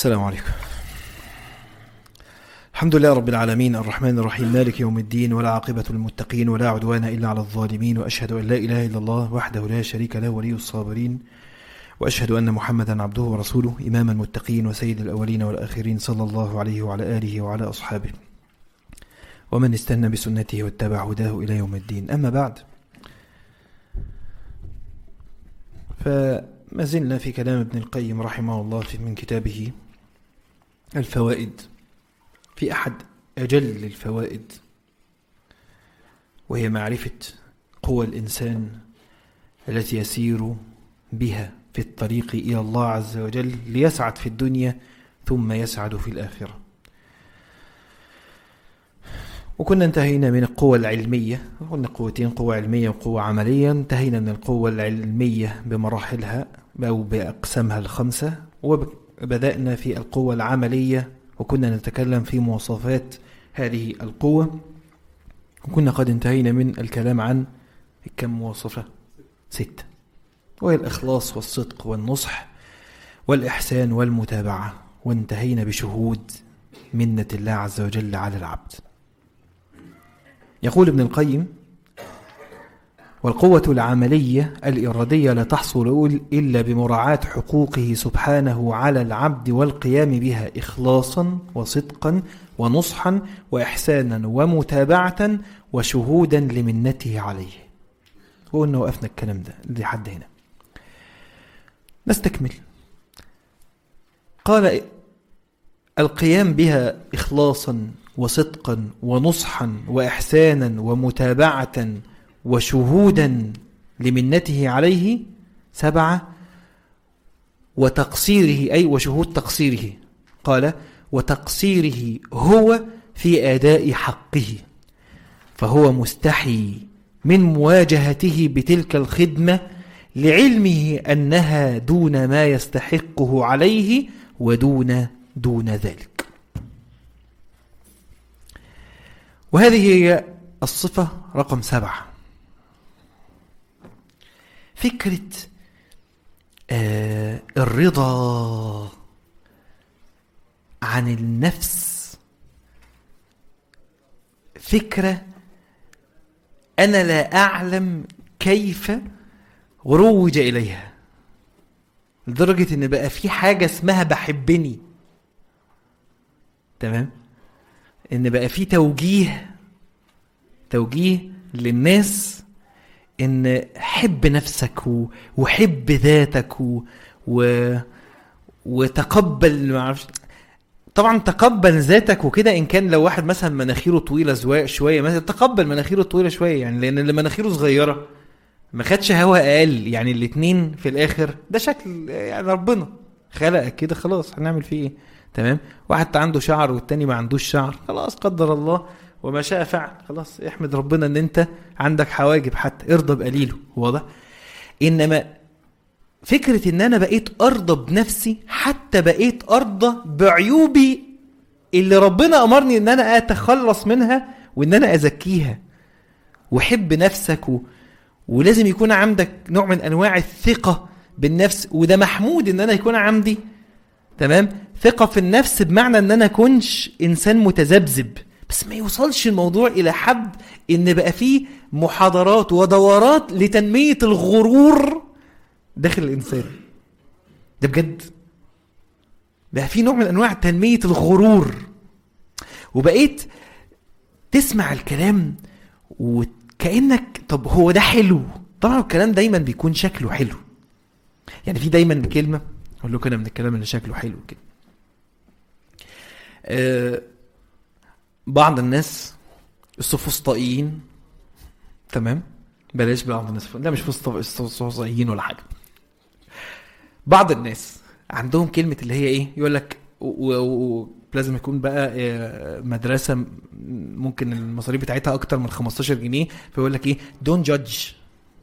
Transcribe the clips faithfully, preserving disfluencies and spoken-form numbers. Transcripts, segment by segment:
السلام عليكم. الحمد لله رب العالمين الرحمن الرحيم مالك يوم الدين، ولا عاقبة للمتقين ولا عدوان إلا على الظالمين، وأشهد أن لا إله إلا الله وحده لا شريك له ولي الصابرين، وأشهد أن محمدا عبده ورسوله إمام المتقين وسيد الأولين والآخرين صلى الله عليه وعلى آله وعلى أصحابه ومن استنى بسنته واتبع هداه إلى يوم الدين. أما بعد، فما زلنا في كلام ابن القيم رحمه الله في من كتابه الفوائد، في أحد أجل الفوائد، وهي معرفة قوى الإنسان التي يسير بها في الطريق إلى الله عز وجل ليسعد في الدنيا ثم يسعد في الآخرة. وكنا انتهينا من القوة العلمية، قلنا قوتين، قوة علمية وقوة عملية. انتهينا من القوة العلمية بمراحلها أو بأقسامها الخمسة، وبدأنا في القوة العملية، وكنا نتكلم في مواصفات هذه القوة، وكنا قد انتهينا من الكلام عن كم مواصفة؟ ستة، وهي الإخلاص والصدق والنصح والإحسان والمتابعة، وانتهينا بشهود منة الله عز وجل على العبد. يقول ابن القيم: والقوة العملية الإرادية لا تحصل إلا بمراعاة حقوقه سبحانه على العبد والقيام بها إخلاصا وصدقا ونصحا وإحسانا ومتابعة وشهودا لمنته عليه. وقلنا وقفنا الكلام ده لحد هنا. نستكمل. قال: القيام بها إخلاصا وصدقا ونصحا وإحسانا ومتابعة وشهودا لمنته عليه سبعة، وتقصيره أي وشهود تقصيره. قال: وتقصيره هو في أداء حقه، فهو مستحي من مواجهته بتلك الخدمة لعلمه أنها دون ما يستحقه عليه ودون دون ذلك. وهذه هي الصفة رقم سبعة، فكرة آه الرضا عن النفس. فكرة أنا لا أعلم كيف روج إليها، لدرجة إن بقى في حاجة اسمها بحبني. تمام؟ إن بقى في توجيه توجيه للناس إن حب نفسك وحب ذاتك و... وتقبل، معرفش طبعا تقبل ذاتك وكده. إن كان لو واحد مثلا مناخيره طويلة شوية مثلا، تقبل مناخيره طويلة شوية، يعني لأن اللي مناخيره صغيرة ما خدش هوا أقل، يعني الاتنين في الآخر ده شكل، يعني ربنا خلقك كده، خلاص هنعمل فيه إيه؟ تمام. واحد عنده شعر والتاني ما عندوش شعر، خلاص قدر الله وما شاء فعل، خلاص احمد ربنا ان انت عندك حواجب، حتى ارضى بقليله. واضح؟ انما فكرة ان انا بقيت ارضى بنفسي، حتى بقيت ارضى بعيوبي اللي ربنا امرني ان انا اتخلص منها وان انا ازكيها. وحب نفسك و... ولازم يكون عندك نوع من انواع الثقة بالنفس، وده محمود ان انا يكون عندي تمام ثقة في النفس، بمعنى ان انا كنش انسان متذبذب، بس ما يوصلش الموضوع الى حد ان بقى فيه محاضرات ودورات لتنمية الغرور داخل الانسان. ده بجد بقى فيه نوع من انواع تنمية الغرور، وبقيت تسمع الكلام وكأنك طب هو ده حلو. طبعا الكلام دايما بيكون شكله حلو، يعني في دايما كلمة اقول له كده من الكلام اللي شكله حلو كده. أه بعض الناس السفسطائيين، تمام، بلاش بعض الناس، لا مش فسطائيين ولا حاجة. بعض الناس عندهم كلمة اللي هي ايه، يقول لك لازم يكون بقى مدرسة ممكن المصاريف بتاعتها اكتر من خمستاشر جنيه، فيقول لك ايه don't judge،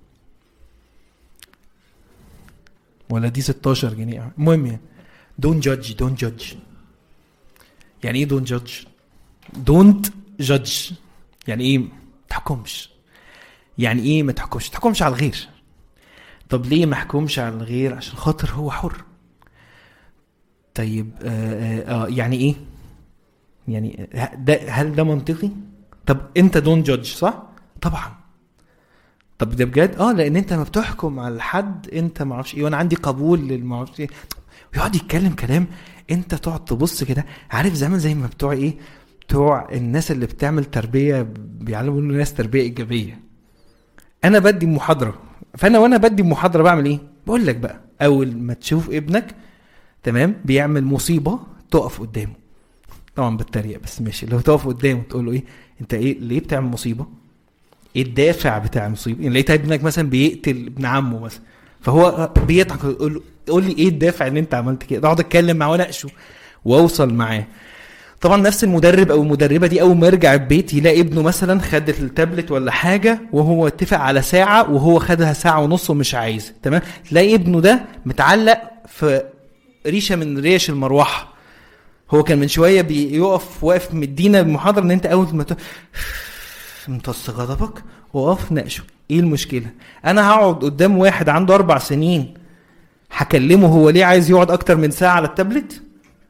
ولا دي ستاشر جنيه، المهم يعني don't judge don't judge. يعني ايه don't judge؟ don't judge يعني ايه؟ تحكمش. يعني ايه ما تحكمش؟ تحكمش على الغير. طب ليه ما حكمش على الغير؟ عشان خاطر هو حر. طيب آه آه يعني ايه يعني ده هل ده منطقي؟ طب انت دون جادج صح طبعا. طب ده بجد اه لان انت ما بتحكم على حد انت ما اعرفش ايه وانا عندي قبول للمعرفش ايه ويقعد يتكلم كلام انت تقعد تبص كده عارف زمان زي ما بتوع ايه بتوع الناس اللي بتعمل تربيه بيعلموا الناس تربيه ايجابيه. انا بدي محاضره فانا وانا بدي محاضره بعمل ايه بقول لك بقى اول ما تشوف ابنك تمام بيعمل مصيبه تقف قدامه طبعا بالتريقه بس ماشي لو تقف قدامه تقول له ايه انت ايه ليه بتعمل مصيبه ايه الدافع بتاع المصيبه يعني لقيت ابنك مثلا بيقتل ابن عمه مثلا فهو بيضحك يقول له قول لي ايه الدافع ان انت عملت كده اقعد اتكلم معاه واناقشه واوصل معاه. طبعا نفس المدرب او المدربه دي اول ما يرجع البيت يلاقي ابنه مثلا خد التابلت ولا حاجه وهو اتفق على ساعه وهو خدها ساعه ونص ومش عايز تمام تلاقي ابنه ده متعلق في ريشه من ريش المروحه. هو كان من شويه بيقف واقف مدينا المحاضره ان انت اول ما امتص غضبك وقف ناقشه ايه المشكله. انا هقعد قدام واحد عنده اربع سنين هكلمه هو ليه عايز يقعد اكتر من ساعه على التابلت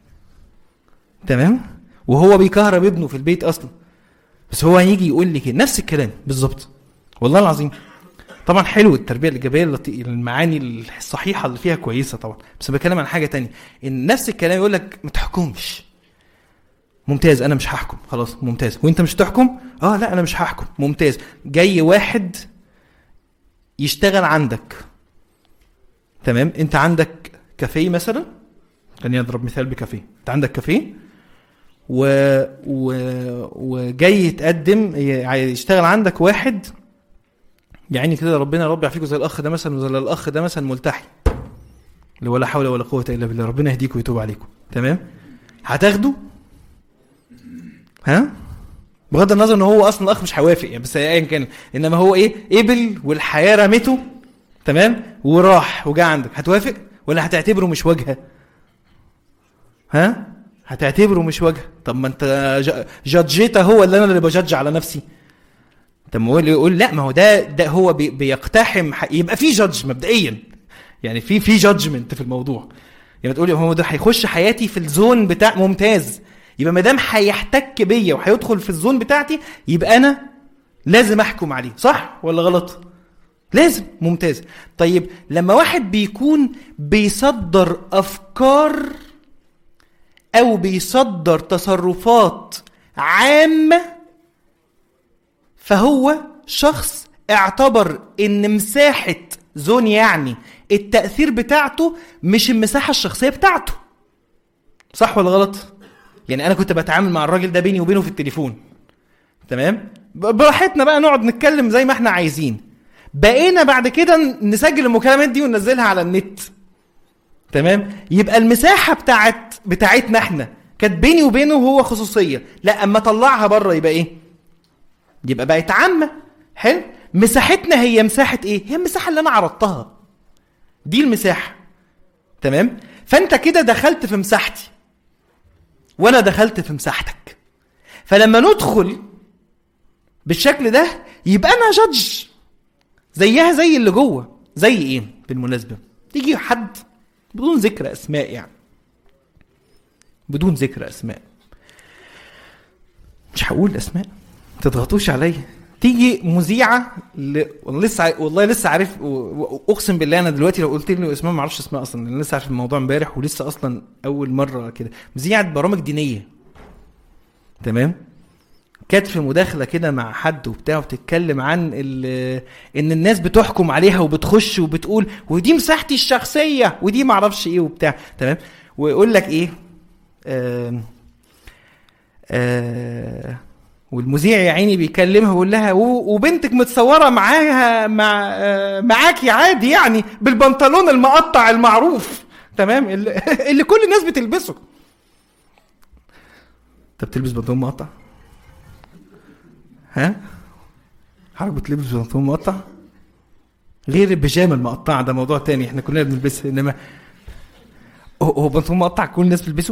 تمام وهو بيكهرب ابنه في البيت اصلا بس هو هيجي يقول لي كده نفس الكلام بالظبط والله العظيم. طبعا حلو التربيه الايجابيه المعاني الصحيحه اللي فيها كويسه طبعا بس بتكلم عن حاجه تانية ان نفس الكلام يقول لك ما تحكمش ممتاز انا مش هحكم خلاص ممتاز وانت مش تحكم اه لا انا مش هحكم ممتاز. جاي واحد يشتغل عندك تمام انت عندك كافيه مثلا خليني اضرب مثال بكافيه انت عندك كافيه و... و... وجاي يتقدم يشتغل عندك واحد يعني كده ربنا رب يعافيكم زي الاخ ده مثلا وزي الاخ ده مثلا ملتحي اللي ولا حول ولا قوه الا بالله ربنا يهديكم ويتوب عليكم تمام هتاخده ها بغض النظر ان هو اصلا الاخ مش هيوافق يعني بس ايا كان انما هو ايه قبل والحياه رمته تمام وراح وجا عندك هتوافق ولا هتعتبره مش وجهه ها هتعتبره مش وجهه. طب ما انت جادجيته هو اللي انا اللي بجادج على نفسي. طب ما هو اللي يقول لا ما هو ده ده هو بي بيقتحم يبقى في جادج مبدئيا يعني في في جادجمنت في الموضوع يعني تقول هو ده هيخش حياتي في الزون بتاع ممتاز يبقى ما دام هيحتك بيا وهيدخل في الزون بتاعتي يبقى انا لازم احكم عليه صح ولا غلط لازم ممتاز. طيب لما واحد بيكون بيصدر افكار او بيصدر تصرفات عامة فهو شخص اعتبر ان مساحة زون يعني التأثير بتاعته مش المساحة الشخصية بتاعته صح ولا غلط. يعني انا كنت بتعامل مع الراجل ده بيني وبينه في التليفون تمام براحتنا بقى نقعد نتكلم زي ما احنا عايزين بقينا بعد كده نسجل المكالمات دي وننزلها على النت تمام يبقى المساحة بتاعت بتاعتنا احنا كانت بيني وبينه هو خصوصية لا اما طلعها بره يبقى ايه يبقى بقت عامة حلو. مساحتنا هي مساحة ايه هي المساحة اللي انا عرضتها دي المساحة تمام. فانت كده دخلت في مساحتي وانا دخلت في مساحتك فلما ندخل بالشكل ده يبقى انا جادج زيها زي اللي جوه زي ايه بالمناسبة تيجي حد بدون ذكر اسماء يعني بدون ذكر اسماء مش هقول اسماء تضغطوش عليا تيجي مذيعه ل... لسه والله لسه عارف اقسم بالله انا دلوقتي لو قلت لي اسمها ما اعرفش اسمها اصلا لان لسه عارف الموضوع امبارح ولسه اصلا اول مره كده مذيعه برامج دينيه تمام كانت في مداخله كده مع حد وبتاع وبتتكلم عن ان الناس بتحكم عليها وبتخش وبتقول ودي مساحتي الشخصيه ودي ما اعرفش ايه وبتاع تمام ويقول لك ايه آه آه والمذيع يا عيني بيكلمها ويقول لها وبنتك متصوره معاها مع آه معاكي عادي يعني بالبنطلون المقطع المعروف تمام اللي, اللي كل الناس بتلبسه. انت بتلبس بنطلون مقطع ها حضرتك بتلبس بنطلون مقطع غير البيجامه المقطعه ده موضوع تاني احنا كلنا بنلبسه انما هو بنطلون مقطع كل الناس بتلبسه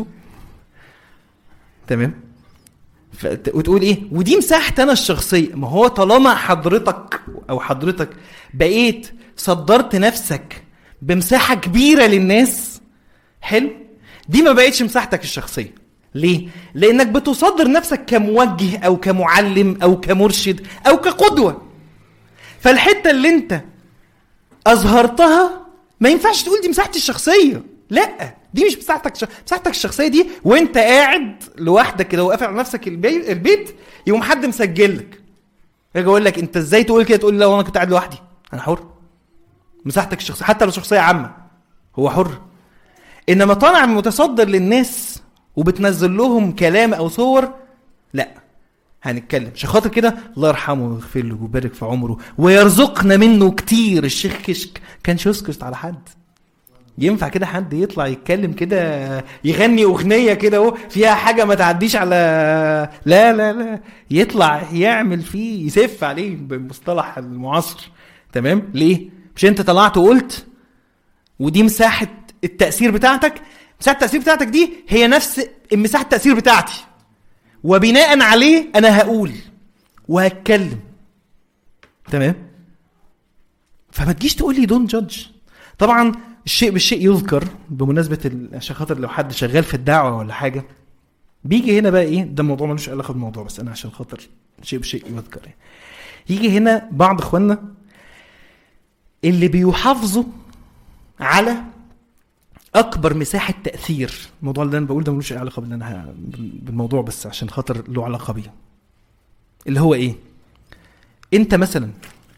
تمام. وتقول ايه ودي مساحتي انا الشخصيه ما هو طالما حضرتك او حضرتك بقيت صدرت نفسك بمساحه كبيره للناس حلو دي ما بقتش مساحتك الشخصيه. ليه؟ لانك بتصدر نفسك كموجه او كمعلم او كمرشد او كقدوه، فالحته اللي انت اظهرتها ما ينفعش تقول دي مساحتي الشخصيه. لا، دي مش مساحتك ش... مساحتك الشخصيه دي وانت قاعد لوحدك كده وقافل على نفسك البي... البيت، يقوم حد مسجل لك يجي يقول لك انت ازاي تقول كده، تقول لا وانا كنت قاعد لوحدي، انا حر. مساحتك الشخصيه حتى لو شخصيه عامه هو حر. انما طالع متصدر للناس وبتنزل لهم كلام او صور، لا، هنتكلم عشان خاطر كده الله يرحمه ويغفر له ويبارك في عمره ويرزقنا منه كتير. الشيخ كشك كانش يسكت على حد. ينفع كده حد يطلع يتكلم كده يغني اغنيه كده اهو فيها حاجه ما تعديش على لا لا لا يطلع يعمل فيه يسف عليه بالمصطلح المعاصر؟ تمام؟ ليه؟ مش انت طلعت وقلت ودي مساحه التاثير بتاعتك؟ مساحه التاثير بتاعتك دي هي نفس مساحه التاثير بتاعتي، وبناء عليه انا هقول وهتكلم. تمام؟ فما تجيش تقول لي دون جادج. طبعا الشيء بالشيء يذكر بمناسبه عشان خاطر لو حد شغال في الدعوه ولا حاجه بيجي هنا بقى ايه، ده موضوع ملوش علاقه بالموضوع بس انا عشان خاطر شيء بالشيء يذكر يعني. يجي هنا بعض اخواننا اللي بيحافظوا على اكبر مساحه تاثير. الموضوع اللي انا بقول ده ملوش علاقه باللي بالموضوع بس عشان خاطر له علاقه بيه. اللي هو ايه؟ انت مثلا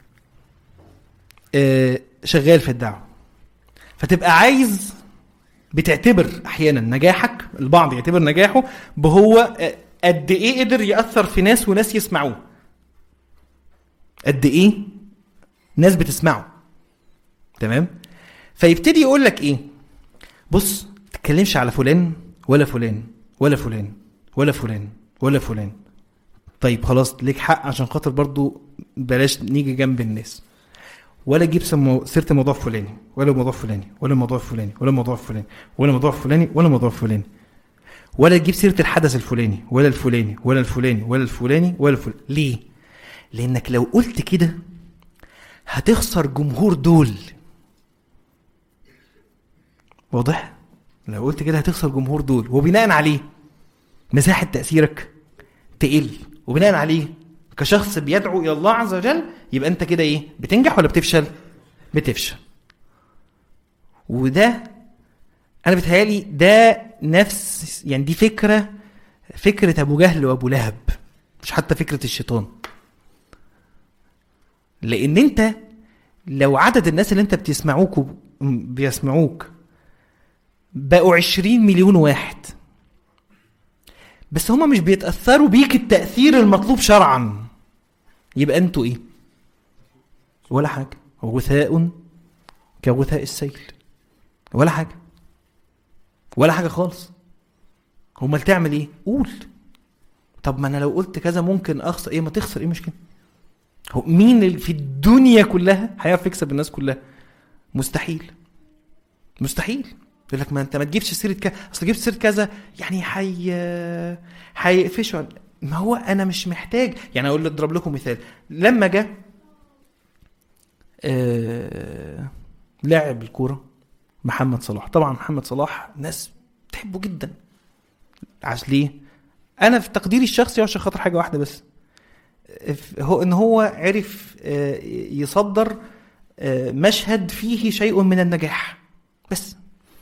آه شغال في الدعوه، فتبقى عايز بتعتبر احيانا نجاحك، البعض يعتبر نجاحه بهو قد ايه قدر ياثر في ناس وناس يسمعوه، قد ايه ناس بتسمعه. تمام؟ فيبتدي يقول لك ايه، بص تتكلمش على فلان ولا فلان ولا فلان ولا فلان ولا فلان. طيب خلاص ليك حق عشان خاطر برضو بلاش نيجي جنب الناس، ولا جيب سيره الموضوع فلاني ولا موضوع فلاني ولا موضوع فلاني ولا موضوع فلاني ولا موضوع فلاني ولا موضوع فلاني، ولا تجيب سيره الحدث الفلاني ولا الفلاني ولا الفلاني ولا الفلاني ولا الفلاني. ليه؟ لانك لو قلت كده هتخسر جمهور دول. واضح؟ لو قلت كده هتخسر جمهور دول، وبناء عليه مساحه تاثيرك تقل، وبناء عليه كشخص بيدعو الى الله عز وجل يبقى انت كده ايه، بتنجح ولا بتفشل؟ بتفشل. وده انا بتهيالي ده نفس يعني دي فكره فكره ابو جهل وابو لهب، مش حتى فكره الشيطان. لان انت لو عدد الناس اللي انت بتسمعوك بيسمعوك بقوا عشرين مليون واحد بس هما مش بيتأثروا بيك التأثير المطلوب شرعا، يبقى انتوا ايه؟ ولا حاجة. غثاء كغثاء السيل، ولا حاجة ولا حاجة خالص. هما تعمل ايه؟ قول. طب ما انا لو قلت كذا ممكن اخسر ايه؟ ما تخسر ايه مشكلة؟ هو مين اللي في الدنيا كلها هيعرف يكسب الناس كلها؟ مستحيل مستحيل. يقول لك ما انت ما تجيبش سيره كذا، اصل جبت سيره كذا يعني حي هيقفشوا. ما هو انا مش محتاج يعني. اقول اضرب لكم مثال. لما جاء آه... لاعب الكوره محمد صلاح، طبعا محمد صلاح ناس تحبه جدا. عشان ليه؟ انا في تقديري الشخصي عشان خاطر حاجه واحده بس، هو ان هو عرف آه يصدر آه مشهد فيه شيء من النجاح بس،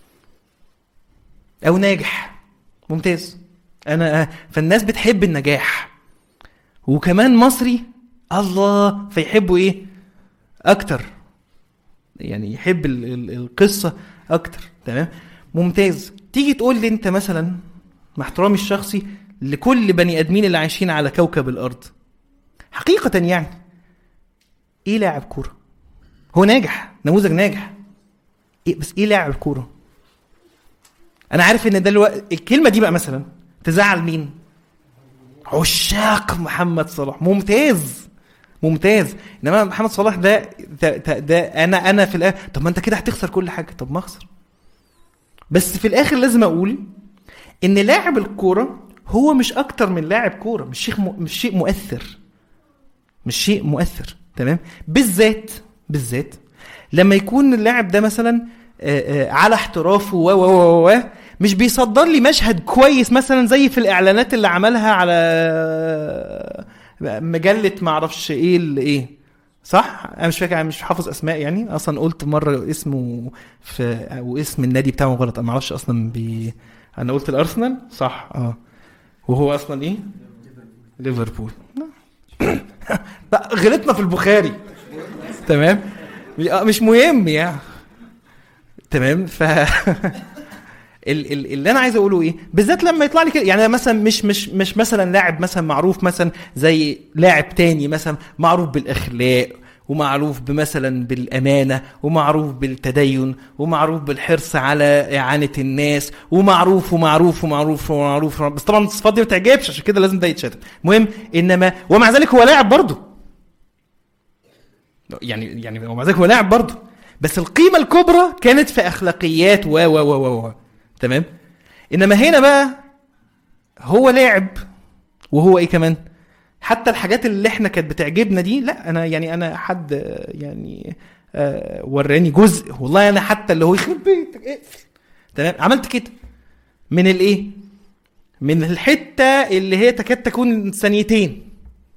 او ناجح ممتاز. انا فالناس بتحب النجاح، وكمان مصري الله فيحبوا ايه اكتر، يعني يحب القصة اكتر. تمام ممتاز. تيجي تقول لي انت مثلا مع احترامي الشخصي لكل بني ادمين اللي عايشين على كوكب الارض، حقيقة يعني ايه لاعب كورة؟ هو ناجح، نموذج ناجح إيه، بس ايه لاعب كورة؟ انا عارف ان ده الوقت الكلمه دي بقى مثلا تزعل مين؟ عشاق محمد صلاح. ممتاز ممتاز. انما محمد صلاح ده ده, ده انا انا في الاخر طب ما انت كده هتخسر كل حاجه. طب ما اخسر، بس في الاخر لازم اقول ان لاعب الكوره هو مش اكتر من لاعب كوره، مش شيء م... مش شيء مؤثر مش شيء مؤثر. تمام؟ بالذات بالذات لما يكون اللاعب ده مثلا آآ آآ على احترافه و و و مش بيصدر لي مشهد كويس مثلا زي في الاعلانات اللي عملها على مجله ما اعرفش ايه اللي ايه صح، انا مش فاكر، انا مش حافظ اسماء يعني، اصلا قلت مره اسمه في واسم النادي بتاعه غلط، انا ما اعرفش اصلا بي... انا قلت الارسنال صح اه وهو اصلا ايه ليفربول. لا غلطنا في البخاري تمام مش مهم يعني تمام. ف اللي انا عايز اقوله ايه بالذات لما يطلع لي كده يعني مثلا مش مش مش مثلا لاعب مثلا معروف مثلا زي لاعب تاني مثلا معروف بالاخلاق ومعروف بمثلا بالامانه ومعروف بالتدين ومعروف بالحرص على اعانه الناس ومعروف ومعروف ومعروف ومعروف بس طبعا الصفات دي ما تعجبش عشان كده لازم ده يتشتم. المهم انما ومع ذلك هو لاعب برضه يعني يعني ومع ذلك هو لاعب برضه بس القيمه الكبرى كانت في اخلاقيات و و و و تمام. انما هنا بقى هو لاعب وهو ايه كمان حتى الحاجات اللي احنا كانت بتعجبنا دي لا انا يعني انا حد يعني آه وراني جزء والله انا حتى اللي هو يخرب بيتك اقفل تمام عملت كده من الايه من الحته اللي هي تكاد تكون ثانيتين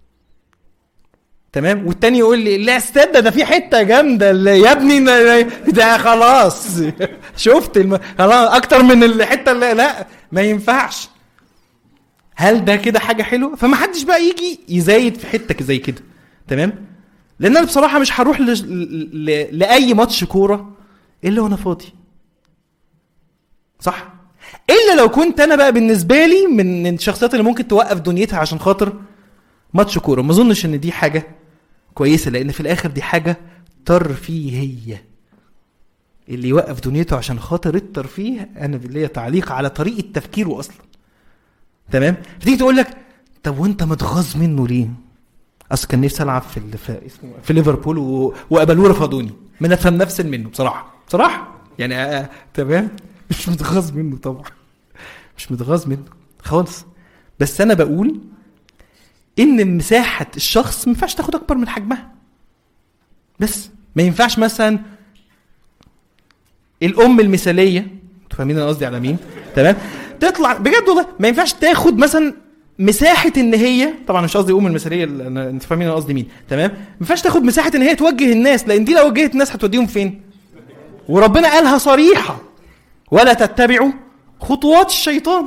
تمام والتاني يقول لي لا استنى ده في حته جامده يا ابني ده خلاص شفت الم... خلاص اكتر من الحته اللي لا ما ينفعش. هل ده كده حاجه حلوه؟ فما حدش بقى يجي يزايد في حته زي كده تمام. لان انا بصراحه مش هروح ل... ل... لاي ماتش كوره الا وانا فاضي صح، الا لو كنت انا بقى بالنسبه لي من الشخصيات اللي ممكن توقف دنيتها عشان خاطر ماتش كوره. ما اظنش ان دي حاجه كويسه لان في الاخر دي حاجه ترفيهيه. اللي يوقف دنيته عشان خاطر الترفيه انا ليا تعليق على طريقه تفكيره اصلا تمام. فتيجي تقول لك طب وانت متغاظ منه ليه؟ اصل كان نفسي العب في في اسمه في ليفربول و... وقبلوه رفضوني من افهم نفس منه بصراحه بصراحه يعني آه... تمام مش متغاظ منه طبعا مش متغاظ منه خالص بس انا بقول ان مساحه الشخص ما ينفعش تاخد اكبر من حجمها. بس ما ينفعش مثلا الام المثاليه انتوا فاهمين انا قصدي على مين تمام تطلع بجد والله ما ينفعش تاخد مثلا مساحه ان هي طبعا مش قصدي ام المثاليه انتوا فاهمين انا قصدي مين تمام. ما ينفعش تاخد مساحه ان هي توجه الناس لان دي لو وجهت الناس هتوديهم فين وربنا قالها صريحه ولا تتبعوا خطوات الشيطان.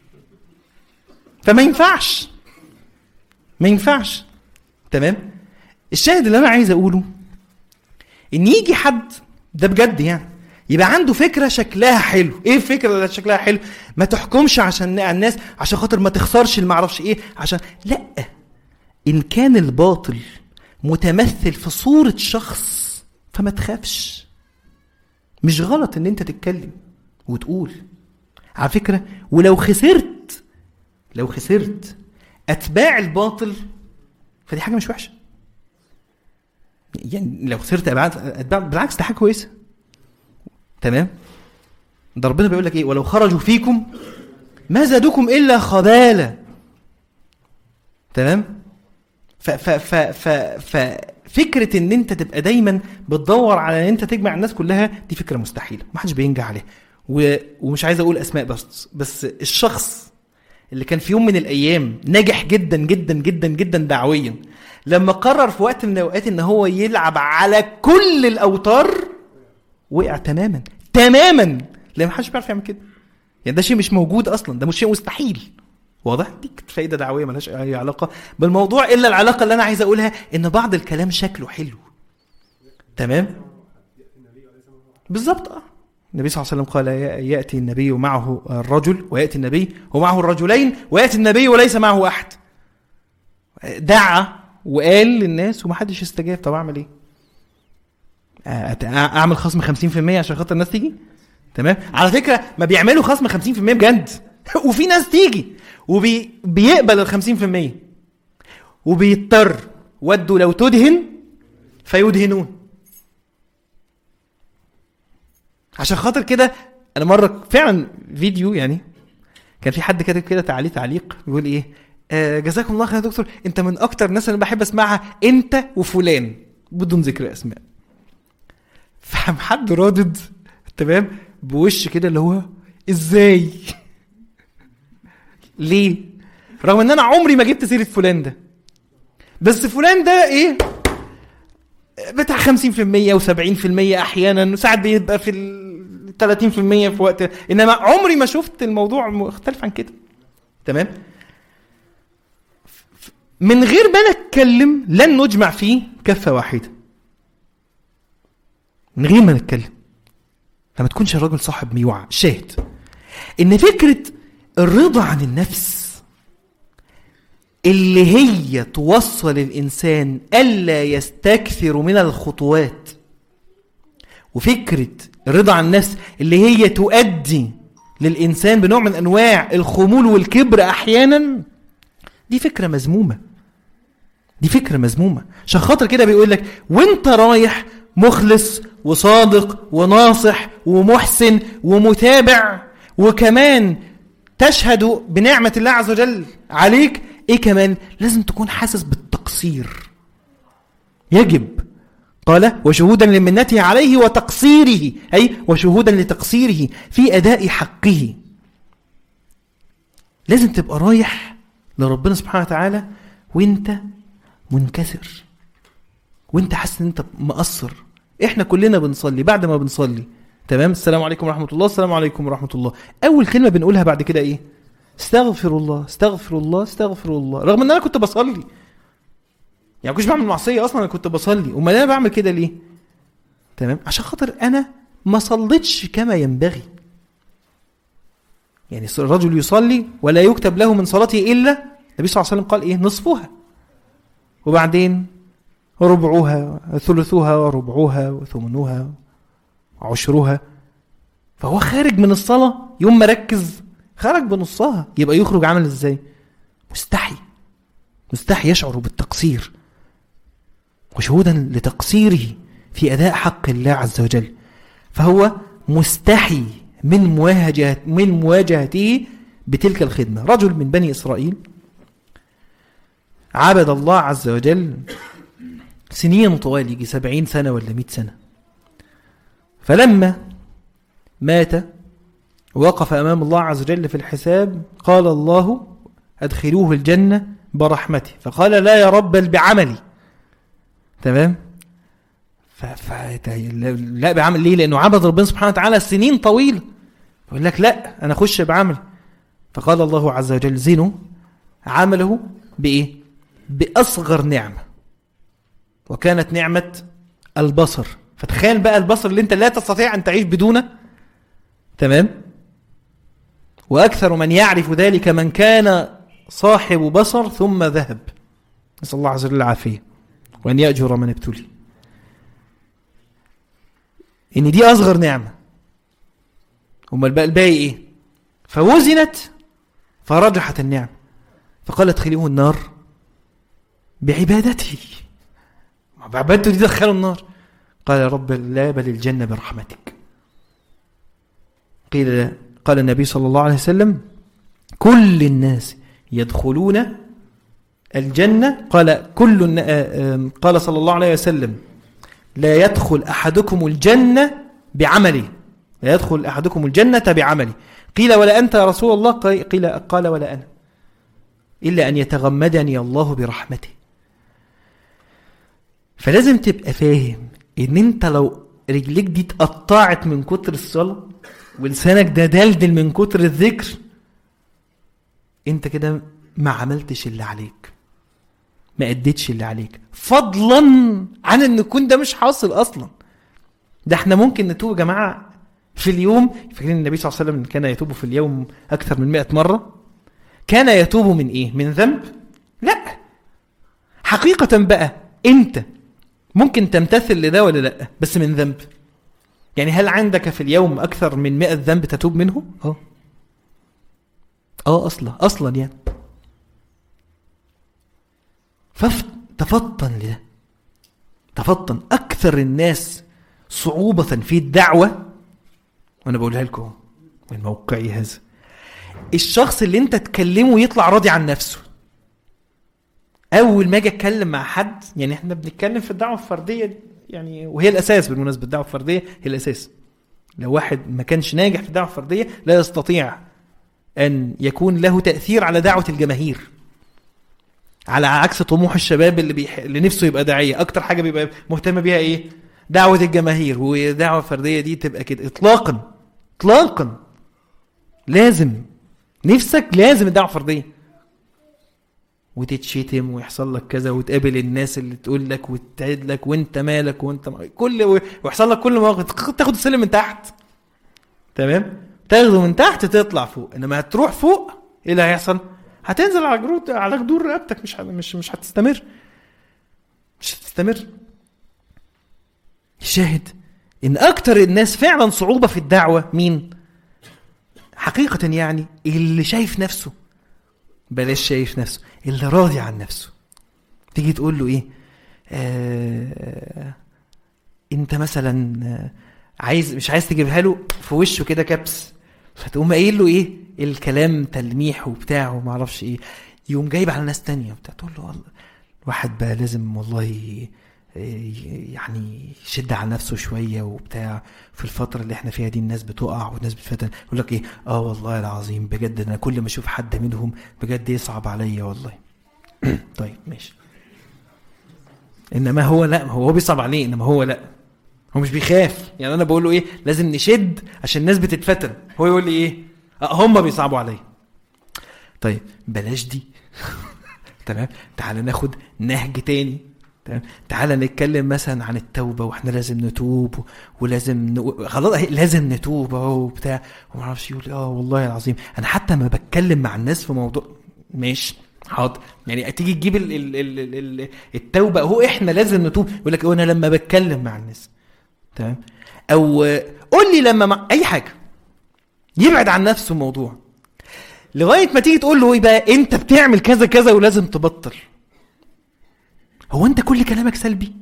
فما ينفعش ما ينفعش تمام. الشاهد اللي انا عايز اقوله ان يجي حد ده بجد يعني يبقى عنده فكره شكلها حلو. ايه الفكره اللي شكلها حلو؟ ما تحكمش عشان الناس عشان خاطر ما تخسرش اللي ما اعرفش ايه عشان لا ان كان الباطل متمثل في صوره شخص فما تخافش. مش غلط ان انت تتكلم وتقول على فكره ولو خسرت لو خسرت اتباع الباطل فدي حاجه مش وحشه يعني لو خسرت اتباع بالعكس ده حاجه كويسه تمام. ده ربنا بيقول لك ايه ولو خرجوا فيكم ما زادوكم الا خبالا تمام. ف ف ف ف ففكره ان انت تبقى دايما بتدور على ان انت تجمع الناس كلها دي فكره مستحيله ما حدش بينجح عليها. ومش عايز اقول اسماء بس بس الشخص اللي كان في يوم من الايام ناجح جدا جدا جدا جدا دعويا لما قرر في وقت من الاوقات ان هو يلعب على كل الاوتار وقع تماما تماما لان ما حدش بيعرف يعمل كده يعني ده شيء مش موجود اصلا ده مش شيء مستحيل واضح. دي فايده دعويه ملهاش اي علاقه بالموضوع الا العلاقه اللي انا عايز اقولها ان بعض الكلام شكله حلو تمام بالظبط. اه النبي صلى الله عليه وسلم قال ياتي النبي ومعه الرجل وياتي النبي ومعه الرجلين وياتي النبي وليس معه احد. دعا وقال للناس ومحدش استجاب. طب اعمل ايه؟ اعمل خصم خمسين في المية عشان خاطر الناس تيجي تمام. على فكره ما بيعملوا خصم خمسين في المية بجد وفي ناس تيجي وبيقبل الخمسين في المية وبيضطر ودوا لو تدهن فيدهنون. عشان خاطر كده انا مره فعلا فيديو يعني كان في حد كاتب كده تعليق تعليق بيقول ايه آه جزاكم الله خير يا دكتور انت من اكتر الناس اللي بحب اسمعها انت وفلان بدون ذكر اسماء. فحد رادد تمام بوش كده اللي هو ازاي؟ ليه؟ رغم ان انا عمري ما جبت سيرة فلان ده، بس فلان ده ايه بتاع خمسين في المية وسبعين في المية احيانا، وساعات بيبقى في الثلاثين في المية في وقت، انما عمري ما شفت الموضوع مختلف عن كده. تمام؟ من غير ما نتكلم لن نجمع فيه كفة واحدة، من غير ما نتكلم. لما تكونش الراجل صاحب ميوعة. شاهد ان فكرة الرضا عن النفس اللي هي توصل الإنسان ألا يستكثر من الخطوات، وفكرة الرضا عن النفس اللي هي تؤدي للإنسان بنوع من أنواع الخمول والكبر أحيانا، دي فكرة مذمومة. دي فكرة مذمومة. عشان خاطر كده بيقول لك وانت رايح مخلص وصادق وناصح ومحسن ومتابع، وكمان تشهد بنعمة الله عز وجل عليك، ايه كمان؟ لازم تكون حاسس بالتقصير. يجب قال وشهودا لمنته عليه وتقصيره، اي وشهودا لتقصيره في اداء حقه. لازم تبقى رايح لربنا سبحانه وتعالى وانت منكسر، وانت حاسس ان انت مقصر. احنا كلنا بنصلي، بعد ما بنصلي تمام السلام عليكم ورحمة الله، السلام عليكم ورحمة الله، اول كلمة بنقولها بعد كده ايه؟ استغفر الله استغفر الله استغفر الله. رغم ان انا كنت بصلي، يعني كنتش بعمل معصية اصلا، انا كنت بصلي. وما انا بعمل كده ليه؟ تمام؟ عشان خاطر انا ما صليتش كما ينبغي. يعني الرجل يصلي ولا يكتب له من صلاته الا، النبي صلى الله عليه وسلم قال ايه؟ نصفها، وبعدين ربعها ثلثها وربعها وثمنها وعشرها. فهو خارج من الصلاة يوم مركز خرج بنصها، يبقى يخرج عمل ازاي؟ مستحي، مستحي، يشعر بالتقصير وشهودا لتقصيره في أداء حق الله عز وجل. فهو مستحي من مواجهة من مواجهته بتلك الخدمة. رجل من بني إسرائيل عبد الله عز وجل سنين طوال، يجي سبعين سنة ولا مئة سنة. فلما مات وقف أمام الله عز وجل في الحساب، قال الله أدخلوه الجنة برحمتي، فقال لا يا رب بل بعملي. تمام؟ ف... ف... لا بعمل ليه؟ لأنه عبد ربنا سبحانه وتعالى سنين طويلة. يقول لك لا أنا أخش بعمل. فقال الله عز وجل زنوا عمله بإيه؟ بأصغر نعمة، وكانت نعمة البصر. فتخيل بقى البصر اللي انت لا تستطيع أن تعيش بدونه. تمام؟ وأكثر من يعرف ذلك من كان صاحب بصر ثم ذهب. نسأل الله عز وجل العافية وأن يأجر من ابتلي. إن دي أصغر نعمة. وما الباقي إيه؟ فوزنت فرجحت النعم، فقال ادخلوه النار بعبادته. بعبادته دي دخلوا النار. قال يا رب لا بل الجنة برحمتك. قيل قال النبي صلى الله عليه وسلم كل الناس يدخلون الجنة، قال كل قال صلى الله عليه وسلم لا يدخل أحدكم الجنة بعمله، لا يدخل أحدكم الجنة بعمله. قيل ولا أنت يا رسول الله؟ قيل قال ولا أنا، إلا أن يتغمدني الله برحمته. فلازم تبقى فاهم إن أنت لو رجلك دي اتقطعت من كتر الصلاة ولسانك ده دلدل من كتر الذكر، انت كده ما عملتش اللي عليك، ما اديتش اللي عليك، فضلا عن ان يكون ده مش حاصل اصلا. ده احنا ممكن نتوب يا جماعه في اليوم. فاكرين النبي صلى الله عليه وسلم كان يتوب في اليوم اكثر من مئة مره. كان يتوب من ايه؟ من ذنب؟ لا، حقيقه بقى انت ممكن تمتثل لده ولا لا؟ بس من ذنب. يعني هل عندك في اليوم أكثر من مئة ذنب تتوب منه؟ اه اه أصلا أصلا يعني فتفطن لده، تفطن. أكثر الناس صعوبة في الدعوة، وأنا بقولها لكم من موقعي هذا، الشخص اللي انت تكلمه يطلع راضي عن نفسه. أول ما أجي أتكلم مع حد، يعني احنا بنتكلم في الدعوة الفردية يعني، وهي الأساس بالمناسبة، الدعوة الفردية هي الأساس. لو واحد ما كانش ناجح في الدعوة الفردية لا يستطيع أن يكون له تأثير على دعوة الجماهير، على عكس طموح الشباب اللي, بيح... اللي نفسه يبقى داعية. أكتر حاجة بيبقى مهتم بيها إيه؟ دعوة الجماهير. ودعوة الفردية دي تبقى كده إطلاقا إطلاقا لازم نفسك لازم الدعوة الفردية، وتتشتم ويحصل لك كذا وتقابل الناس اللي تقول لك وتعد لك وانت مالك وانت كل ويحصل لك كل مواقف تاخد السلم من تحت. تمام؟ تاخده من تحت تطلع فوق. انما هتروح فوق ايه اللي هيحصل؟ هتنزل على جرود على جدور رقبتك، مش مش مش هتستمر مش هتستمر. الشاهد ان اكتر الناس فعلا صعوبة في الدعوة مين حقيقة؟ يعني اللي شايف نفسه، بلاش شايف نفسه، اللي راضي عن نفسه. تيجي تقول له ايه؟ آه انت مثلا عايز مش عايز تجيبها له في وشه كده كبس، فتقوم قايل له ايه الكلام تلميح وبتاع وما اعرفش ايه، يقوم جايب على ناس تانية وبتاع. تقول له والله الواحد بقى لازم والله يعني يشد على نفسه شوية وبتاع، في الفترة اللي احنا فيها دي الناس بتقع والناس بتفتن. يقول لك ايه؟ اه والله العظيم بجد انا كل ما اشوف حد منهم بجد يصعب عليا والله. طيب ماشي. انما هو لا، هو بيصعب عليه، انما هو لا، هو مش بيخاف. يعني انا بقول له ايه؟ لازم نشد عشان الناس بتتفتن. هو يقول لي ايه؟ اه هم بيصعبوا عليا. طيب بلاش دي. تمام، تعال ناخد نهج تاني. تمام، تعال نتكلم مثلا عن التوبة، واحنا لازم نتوب ولازم ن... خلاص لازم نتوب اهو وبتاع وما اعرفش. يقول اه والله العظيم انا حتى ما بتكلم مع الناس في موضوع ماشي حاضر، يعني تيجي تجيب ال... ال... ال... ال... التوبة اهو احنا لازم نتوب. يقول لك انا لما بتكلم مع الناس. تمام، او قول لي لما مع اي حاجة يبعد عن نفسه الموضوع، لغاية ما تيجي تقول له ايه بقى؟ انت بتعمل كذا كذا ولازم تبطل. هو انت كل كلامك سلبي؟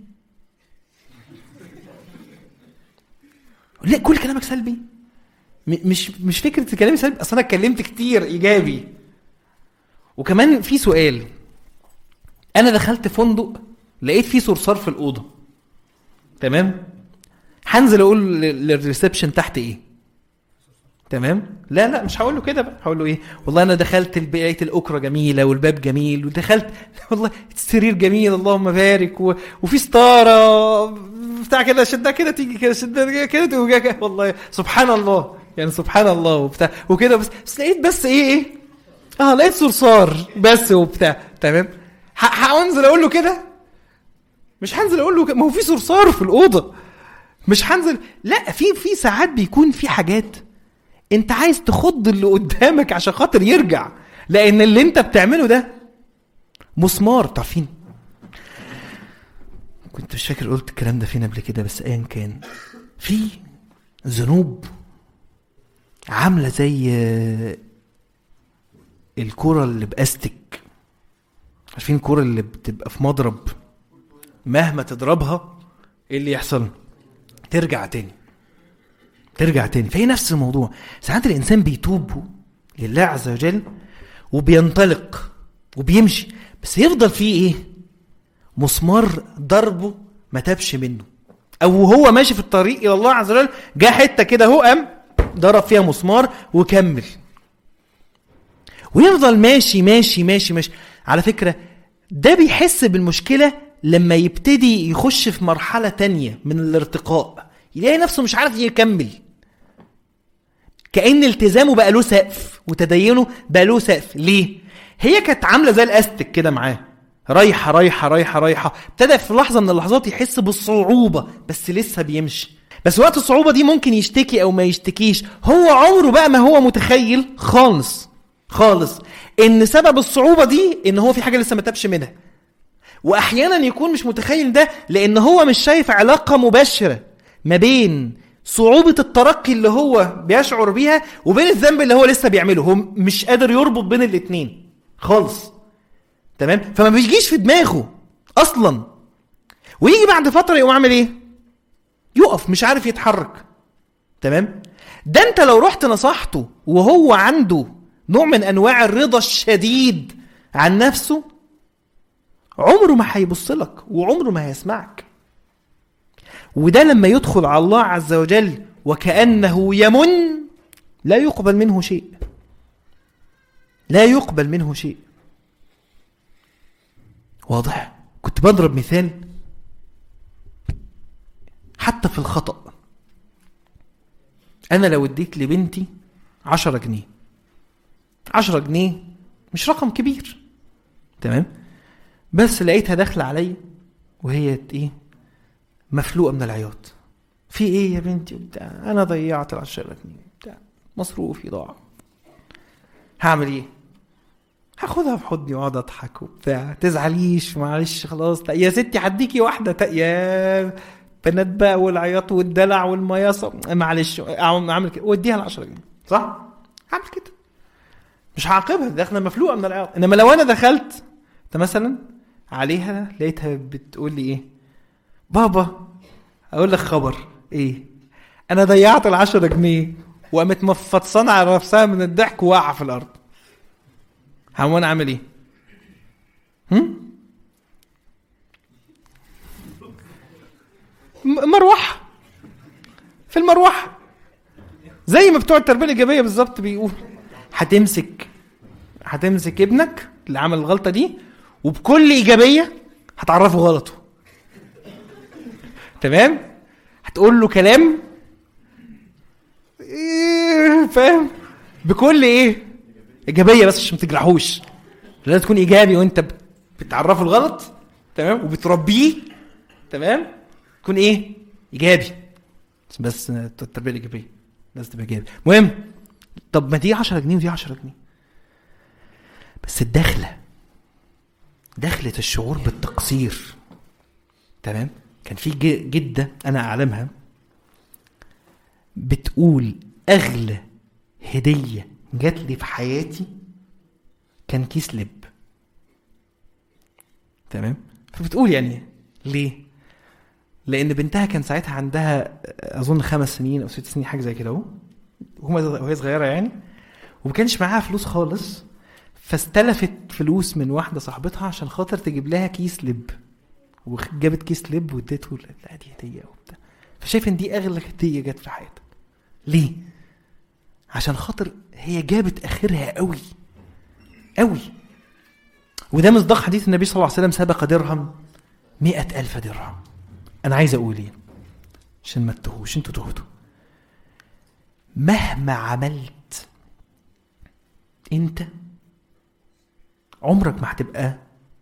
لا، كل كلامك سلبي. م- مش مش فكرة كلامي سلبي، اصلا انا اتكلمت كتير ايجابي. وكمان في سؤال، انا دخلت فندق لقيت فيه صرصار في الأوضة. تمام، هنزل اقول للريسبشن تحت ايه؟ تمام، لا لا مش هقول له كده بقى. هقول له ايه؟ والله انا دخلت البيت الاكره جميله والباب جميل ودخلت والله السرير جميل اللهم بارك و... وفي ستاره بتاع كده شدها كده تيجي كده شدها كده تيجي والله سبحان الله يعني سبحان الله وبتاع وكده. بس, بس لقيت بس ايه ايه اه لقيت صرصار بس وبتاع. تمام، هنزل اقول له كده؟ مش هنزل اقول له ما هو في صرصار في الاوضه. مش هنزل. لا، في في ساعات بيكون في حاجات انت عايز تخض اللي قدامك عشان خاطر يرجع، لان اللي انت بتعمله ده مسمار. تعرفين كنت مش فاكر قلت الكلام ده فين قبل كده، بس ايا كان في ذنوب عامله زي الكرة اللي باستك. عارفين الكرة اللي بتبقى في مضرب مهما تضربها ايه اللي يحصل؟ ترجع تاني ترجع تاني. فهي نفس الموضوع. ساعات الإنسان بيتوب لله عز وجل وبينطلق وبيمشي، بس يفضل فيه إيه؟ مسمار ضربه ما تابش منه، أو هو ماشي في الطريق إلى الله عز وجل جاء حتة كده هو قام ضرب فيها مسمار وكمل، ويفضل ماشي ماشي ماشي ماشي. على فكرة ده بيحس بالمشكلة لما يبتدي يخش في مرحلة تانية من الارتقاء، يلاقي نفسه مش عارف يكمل، كأن التزامه بقى له سقف وتدينه بقى له سقف. ليه؟ هي كانت عاملة زي الاستك كده معاه، رايحة رايحة رايحة رايحة. ابتدى في لحظة من اللحظات يحس بالصعوبة، بس لسه بيمشي. بس وقت الصعوبة دي ممكن يشتكي او ما يشتكيش، هو عمره بقى ما هو متخيل خالص خالص ان سبب الصعوبة دي ان هو في حاجة لسه ما تابش منها. واحيانا يكون مش متخيل ده لان هو مش شايف علاقة مباشرة ما بين صعوبة الترقي اللي هو بيشعر بيها وبين الذنب اللي هو لسه بيعمله. هو مش قادر يربط بين الاتنين خالص. تمام، فما بيجيش في دماغه اصلا. ويجي بعد فترة يقوم عامل ايه؟ يقف مش عارف يتحرك. تمام، ده انت لو رحت نصحته وهو عنده نوع من انواع الرضا الشديد عن نفسه، عمره ما هيبصلك وعمره ما هيسمعك. وده لما يدخل على الله عز وجل وكأنه يمن لا يقبل منه شيء، لا يقبل منه شيء. واضح؟ كنت بضرب مثال حتى في الخطأ. أنا لو اديت لبنتي عشرة جنيه، عشرة جنيه مش رقم كبير، تمام؟ بس لقيتها داخلة علي وهي ايه مفلوقة من العياط. في ايه يا بنتي؟ بتاع انا ضيعت العشرة جنيه، بتاع مصروفي ضاع. هعمل ايه؟ هاخدها في حضني واقعد اضحك وبتاع. تزعليش، معلش خلاص يا ستي هديكي واحدة. يا بنات بقى والعياط والدلع والمياصة، معلش اعمل كده واديها العشرة جنيه، صح؟ هعمل كده، مش هعاقبها، داخله مفلوقه من العياط. انما لو انا دخلت مثلا عليها لقيتها بتقول لي ايه؟ بابا اقول لك خبر ايه؟ انا ضيعت العشرة جنيه، وقامت مفطسانه على نفسها من الضحك وواقعه في الارض. هم انا اعمل ايه؟ هم؟ مروحه في المروحه، زي ما بتوع التربيه الايجابيه بالظبط بيقول. هتمسك هتمسك ابنك اللي عمل الغلطه دي وبكل ايجابيه هتعرفه غلطه، تمام؟ هتقول له كلام إيه، فاهم؟ بكل ايه ايجابيه، بس عشان ما تجرحوش. لازم تكون ايجابي وانت بتعرفه الغلط، تمام؟ وبتربيه، تمام؟ تكون ايه ايجابي، بس التربيه الايجابيه لازم تبقى ايجابي. مهم. طب ما دي عشرة جنيه ودي عشرة جنيه، بس الدخله دخلة الشعور بالتقصير، تمام؟ كان في جدة أنا أعلمها بتقول أغلى هدية جات لي في حياتي كان كيس لب، تمام؟ فبتقول يعني ليه؟ لأن بنتها كان ساعتها عندها أظن خمس سنين أو ست سنين حاجة زي كده، وهي صغيرة يعني، ومكانش معاها فلوس خالص، فاستلفت فلوس من واحدة صاحبتها عشان خاطر تجيب لها كيس لب، وجابت كيس لب واديته. لا دي هدية وبتاع. فشايف ان دي اغلى هدية جت في حياتها. ليه؟ عشان خاطر هي جابت اخرها قوي قوي. وده مصداق حديث النبي صلى الله عليه وسلم: سبق درهم مئة الف درهم. انا عايز اقول ايه عشان ما تتوهوش، انتوا تهتوا. مهما عملت انت عمرك ما هتبقى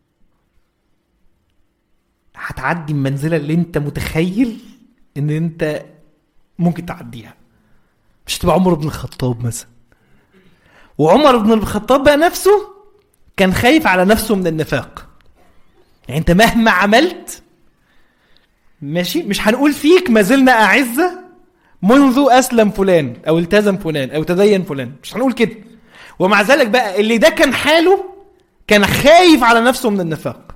هتعدي المنزلة اللي انت متخيل ان انت ممكن تعديها. مش تبقى عمر بن الخطاب مثلا. وعمر بن الخطاب بقى نفسه كان خايف على نفسه من النفاق. يعني انت مهما عملت ماشي، مش هنقول فيك ما زلنا أعزة منذ أسلم فلان أو التزم فلان أو تدين فلان، مش هنقول كده. ومع ذلك بقى اللي ده كان حاله كان خايف على نفسه من النفاق.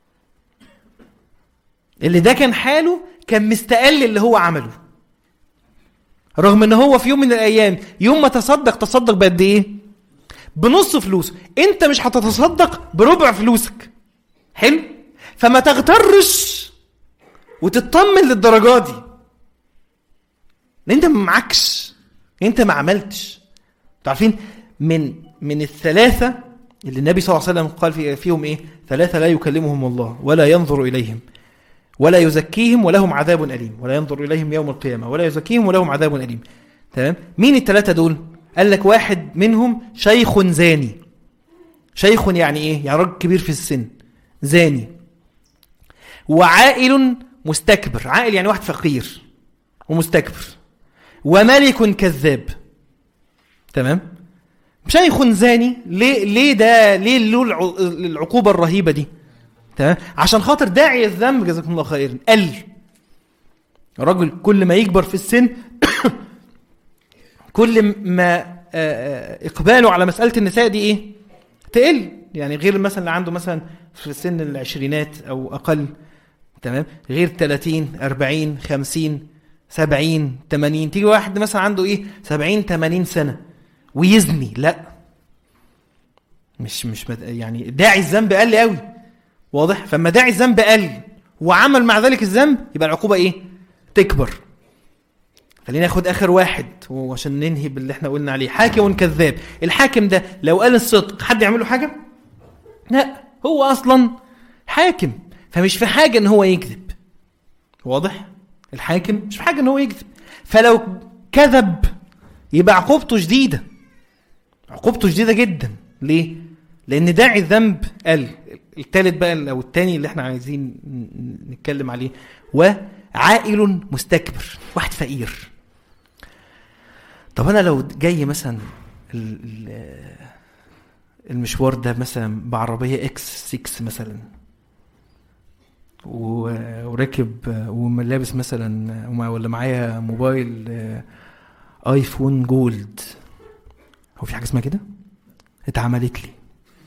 اللي ده كان حاله كان مستقل اللي هو عمله، رغم ان هو في يوم من الايام يوم ما تصدق تصدق بقد ايه؟ بنص فلوسه. انت مش هتتصدق بربع فلوسك. حلو؟ فما تغترش وتطمن للدرجات دي. انت ما معكش، انت ما عملتش. تعرفين من من الثلاثه اللي النبي صلى الله عليه وسلم قال فيهم ايه؟ ثلاثه لا يكلمهم الله ولا ينظر اليهم ولا يزكيهم ولهم عذاب أليم. ولا ينظر إليهم يوم القيامة ولا يزكيهم ولهم عذاب أليم. تمام؟ مين الثلاثة دول؟ قال لك واحد منهم شيخ زاني. شيخ يعني ايه؟ يعني راجل كبير في السن زاني. وعائل مستكبر. عائل يعني واحد فقير ومستكبر. وملك كذاب. تمام؟ شيخ زاني ليه ليه ده ليه له العقوبة الرهيبة دي؟ تمام؟ عشان خاطر داعي الذنب جزاكم الله خيرا قل. الرجل كل ما يكبر في السن كل ما اقباله على مسألة النساء دي ايه؟ تقل. يعني غير مثلا اللي عنده مثلا في سن العشرينات او اقل، تمام؟ غير ثلاثين أربعين خمسين سبعين ثمانين. تيجي واحد مثلا عنده ايه سبعين ثمانين سنة ويزني، لا مش مش يعني داعي الذنب قل قوي. واضح؟ فما داعي الذنب قل وعمل مع ذلك الذنب يبقى العقوبة ايه؟ تكبر. خلينا ناخد اخر واحد وعشان ننهي باللي احنا قلنا عليه. حاكم كذاب. الحاكم ده لو قال الصدق حد يعمل له حاجه؟ لا، هو اصلا حاكم فمش في حاجه ان هو يكذب. واضح؟ الحاكم مش في حاجه ان هو يكذب، فلو كذب يبقى عقوبته شديده، عقوبته شديده جدا. ليه؟ لان داعي الذنب قال. الثالث بقى او الثاني اللي احنا عايزين نتكلم عليه، وعائل مستكبر، واحد فقير. طب انا لو جاي مثلا المشوار ده مثلا بعربيه اكس ستة مثلا، وركب وملابس مثلا، ولا معايا موبايل ايفون جولد، هو في حاجه اسمها كده؟ اتعملت لي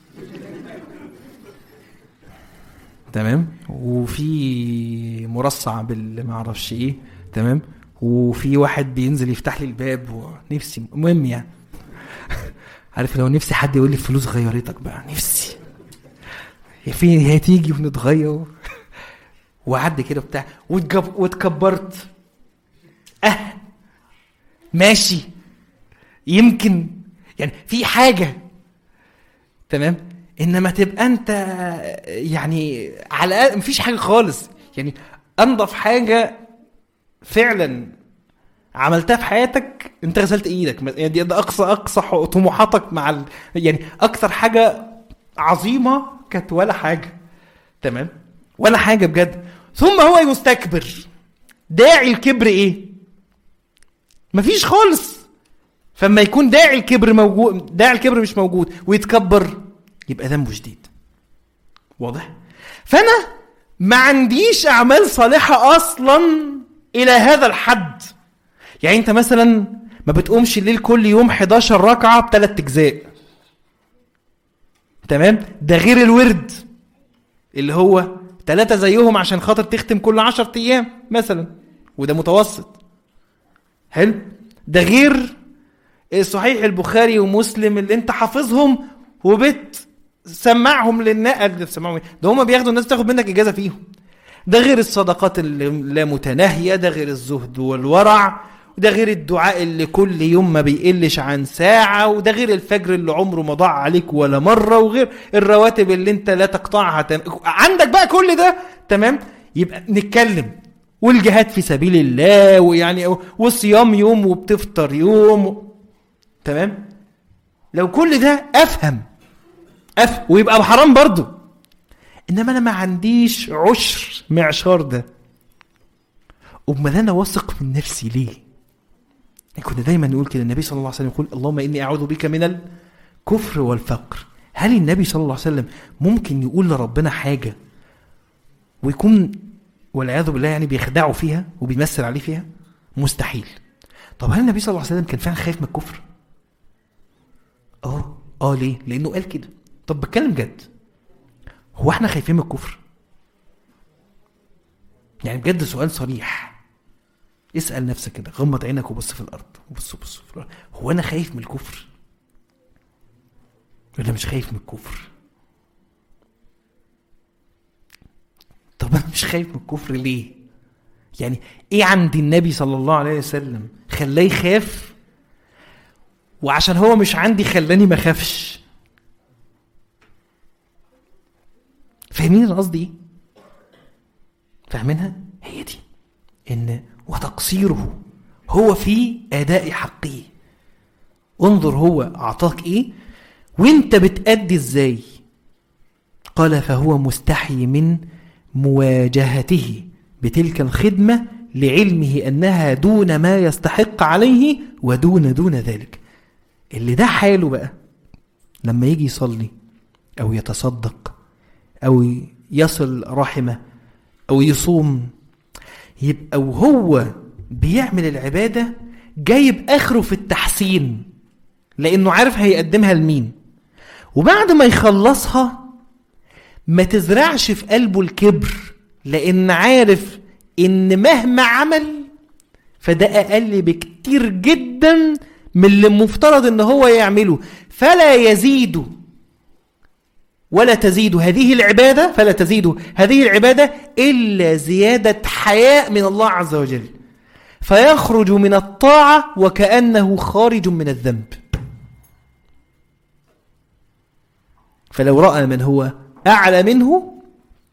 تمام، وفي مرصع باللي ما اعرفش ايه، تمام، وفي واحد بينزل يفتح لي الباب ونفسي، المهم يعني عارف لو نفسي حد يقول لي فلوس غيرتك بقى، نفسي في هتيجي ونتغير وعد كده بتاع واتكبرت. اه ماشي، يمكن يعني في حاجة، تمام، انما تبقى انت يعني على الاقل مفيش حاجه خالص. يعني انضف حاجه فعلا عملتها في حياتك انت غسلت ايدك، يعني ده اقصى اقصى طموحاتك مع ال... يعني اكثر حاجه عظيمه كانت ولا حاجه، تمام، ولا حاجه بجد. ثم هو مستكبر. داعي الكبر ايه؟ مفيش خالص. فما يكون داعي الكبر موجود، داعي الكبر مش موجود ويتكبر، يبقى ذنبه شديد. واضح؟ فانا ما عنديش اعمال صالحه اصلا الى هذا الحد. يعني انت مثلا ما بتقومش الليل كل يوم حداشر ركعه بثلاث اجزاء، تمام، ده غير الورد اللي هو ثلاثه زيهم عشان خاطر تختم كل عشرة ايام مثلا، وده متوسط. حلو، ده غير صحيح البخاري ومسلم اللي انت حافظهم وبت سمعهم للناس، سمعهم ده هم بياخدوا الناس تاخد منك اجازه فيهم. ده غير الصدقات اللي لا متناهيه، ده غير الزهد والورع، وده غير الدعاء اللي كل يوم ما بيقلش عن ساعه، وده غير الفجر اللي عمره ما ضاع عليك ولا مره، وغير الرواتب اللي انت لا تقطعها. عندك بقى كل ده، تمام، يبقى نتكلم. والجهاد في سبيل الله، ويعني والصيام يوم وبتفطر يوم، تمام. لو كل ده افهم أف ويبقى بحرام برضو، انما انا ما عنديش عشر معشار ده. امال انا واثق من نفسي ليه؟ كنا دايما نقول كده، النبي صلى الله عليه وسلم يقول اللهم اني اعوذ بك من الكفر والفقر. هل النبي صلى الله عليه وسلم ممكن يقول لربنا حاجه ويكون والعياذ بالله يعني بيخدعه فيها وبيمثل عليه فيها؟ مستحيل. طب هل النبي صلى الله عليه وسلم كان فعلا خايف من الكفر؟ اه اه ليه؟ لانه قال كده. طب بتكلم جد، هو احنا خايفين من الكفر؟ يعني بجد سؤال صريح، اسأل نفسك كده، غمض عينك وبص في الارض، وبص بص في الارض. هو انا خايف من الكفر ولا مش خايف من الكفر؟ طب انا مش خايف من الكفر ليه؟ يعني ايه عند النبي صلى الله عليه وسلم خلاه يخاف، وعشان هو مش عندي خلاني ما خافش؟ فاهمين القصد ايه؟ فاهمينها؟ هي دي، ان وتقصيره هو في اداء حقه. انظر هو اعطاك ايه وانت بتأدي ازاي. قال فهو مستحي من مواجهته بتلك الخدمة لعلمه انها دون ما يستحق عليه ودون دون ذلك. اللي ده حاله بقى لما يجي يصلي او يتصدق او يصل رحمه او يصوم، يبقى وهو بيعمل العبادة جايب اخره في التحسين، لانه عارف هيقدمها لمين. وبعد ما يخلصها ما تزرعش في قلبه الكبر، لان عارف ان مهما عمل فده اقل بكتير جدا من اللي مفترض ان هو يعمله، فلا يزيد ولا تزيد هذه العبادة فلا تزيد هذه العبادة إلا زيادة حياء من الله عز وجل. فيخرج من الطاعة وكأنه خارج من الذنب. فلو رأى من هو أعلى منه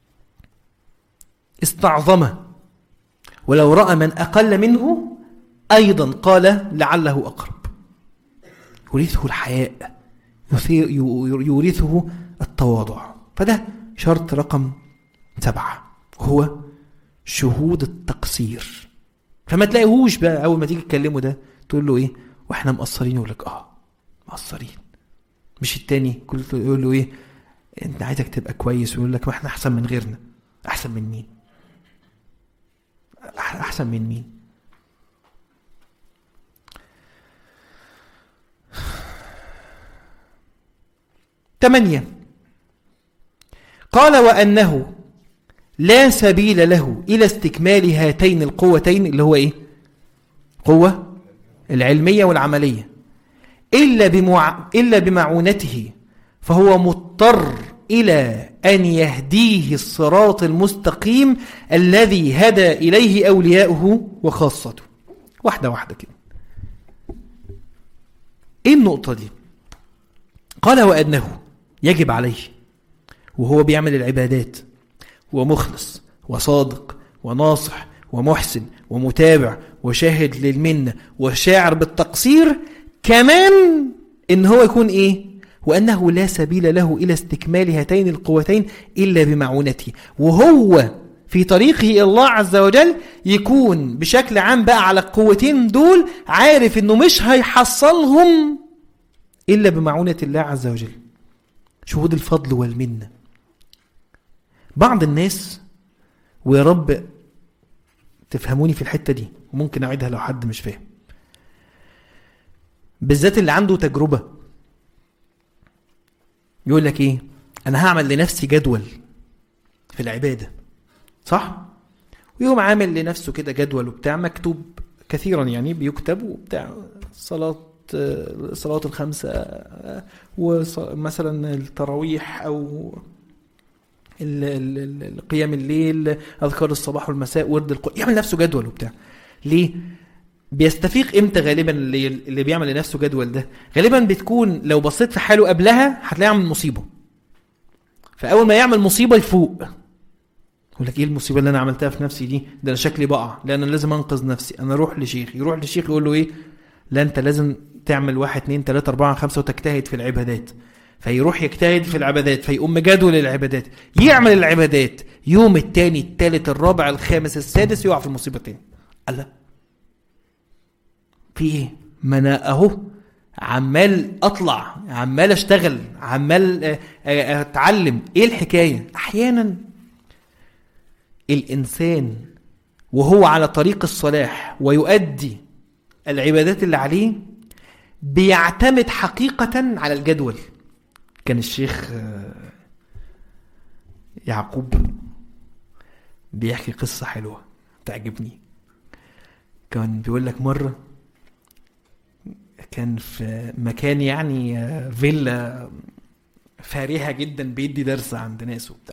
استعظمه، ولو رأى من أقل منه أيضا قال لعله أقرب. يورثه الحياء، يورثه التواضع. فده شرط رقم سبعة، وهو شهود التقصير. فما تلاقيهوش بقى أول ما تيجي تكلمه ده تقول له إيه وإحنا مقصرين، يقول لك آه مقصرين. مش التاني كل يقول له إيه أنت عايزك تبقى كويس، ويقول لك ما إحنا أحسن من غيرنا. أحسن من مين؟ أحسن من مين؟ ثمانية، قال وأنه لا سبيل له إلى استكمال هاتين القوتين، اللي هو إيه؟ قوة العلمية والعملية، إلا, بمع... إلا بمعونته، فهو مضطر إلى أن يهديه الصراط المستقيم الذي هدى إليه أولياؤه وخاصته. واحدة واحدة كده. إيه النقطة دي؟ قال وأنه يجب عليه وهو بيعمل العبادات ومخلص وصادق وناصح ومحسن ومتابع وشاهد للمنة وشاعر بالتقصير، كمان إن هو يكون إيه؟ وأنه لا سبيل له إلى استكمال هاتين القوتين إلا بمعونته، وهو في طريقه إلى الله عز وجل يكون بشكل عام بقى على القوتين دول عارف إنه مش هيحصلهم إلا بمعونة الله عز وجل. شهود الفضل والمنة. بعض الناس، ويا رب تفهموني في الحتة دي وممكن أعيدها لو حد مش فاهم، بالذات اللي عنده تجربة، يقول لك إيه أنا هعمل لنفسي جدول في العبادة، صح؟ ويوم عامل لنفسه كده جدول وبتاع مكتوب كثيرا، يعني بيكتب وبتاع صلاة صلاة الخمسة ومثلا التراويح أو قيام الليل، أذكار الصباح والمساء، ورد القرآن، يعمل نفسه جدول وبتاع. ليه؟ بيستفيق امتى غالبا اللي, اللي بيعمل لنفسه جدول ده؟ غالبا بتكون لو بصيت في حاله قبلها هتلاقيه عمل مصيبة، فأول ما يعمل مصيبة يفوق يقول لك ايه المصيبة اللي أنا عملتها في نفسي دي؟ ده أنا شكلي بقع، لأن أنا لازم أنقذ نفسي. أنا أروح لشيخ، يروح لشيخ يقول له ايه؟ لا أنت لازم تعمل واحد اتنين تلاتة اربعة خمسة وتجتهد في العبادات. فيروح يجتهد في العبادات، فيقوم جدول العبادات، يعمل العبادات، يوم التاني التالت الرابع الخامس السادس يقع في المصيبتين. الله في ايه؟ ما انا اهو عمال اطلع، عمال اشتغل، عمال اتعلم. ايه الحكاية؟ احيانا الانسان وهو على طريق الصلاح ويؤدي العبادات اللي عليه بيعتمد حقيقة على الجدول. كان الشيخ يعقوب بيحكي قصة حلوة تعجبني. كان بيقول لك مرة كان في مكان يعني فيلا فارهة جدا بيدي درس عند ناس وبتاع،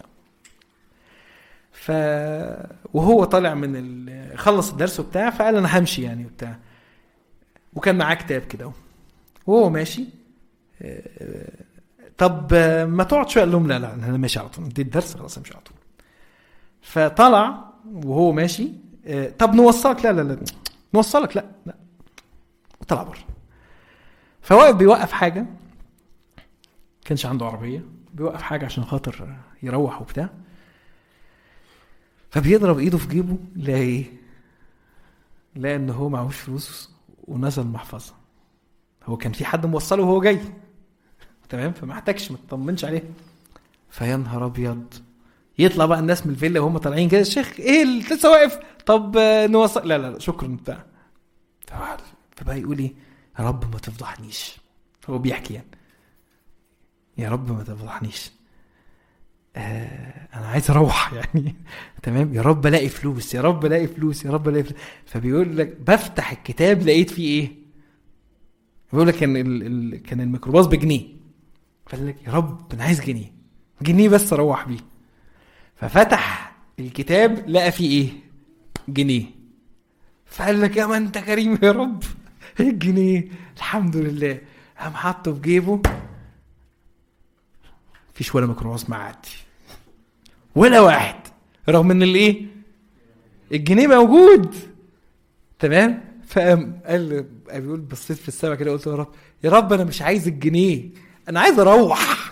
ف وهو طالع من ال... خلص الدرس وبتاع، فقال انا همشي يعني وبتاع، وكان معاه كتاب كده وهو ماشي. طب ما تقعد شويه؟ قال لهم لا لا انا ماشي على طول، اديت الدرس خلاص مش على طول. فطلع وهو ماشي، طب نوصلك؟ لا لا لا نوصلك؟ لا لا. وطلع بره. فواقف بيوقف حاجه، كانش عنده عربيه، بيوقف حاجه عشان خاطر يروح وبتاع، فبيضرب ايده في جيبه، لا ايه، لا ان هو معهوش فلوس ونزل محفظه. هو كان في حد موصله وهو جاي تمام، فما احتاجش ما تطمنش عليه. فيا نهار ابيض، يطلع بقى الناس من الفيلا وهم طالعين كده، الشيخ ايه اللي لسه واقف؟ طب نوصل؟ لا لا شكرا بتاع. فبقى يقول ايه؟ يا رب ما تفضحنيش. هو بيحكي يعني يا رب ما تفضحنيش، آه انا عايز اروح يعني تمام، يا رب الاقي فلوس، يا رب الاقي فلوس، يا رب الاقي فلوس. فبيقول لك بفتح الكتاب لقيت فيه ايه؟ بيقول لك كان ال... ال... كان الميكروباص بجنيه، فقال لك يا رب انا عايز جنيه، جنيه بس اروح بيه. ففتح الكتاب لقى فيه ايه؟ جنيه. فقال لك يا ما انت كريم يا رب، الجنيه الحمد لله. قام حطه في جيبه، فيش ولا ميكروباص معدي ولا واحد، رغم ان الايه الجنيه موجود. تمام. فقام قال بيقول بصيت في السماء كده قلت يا رب يا رب انا مش عايز الجنيه، انا عايز اروح.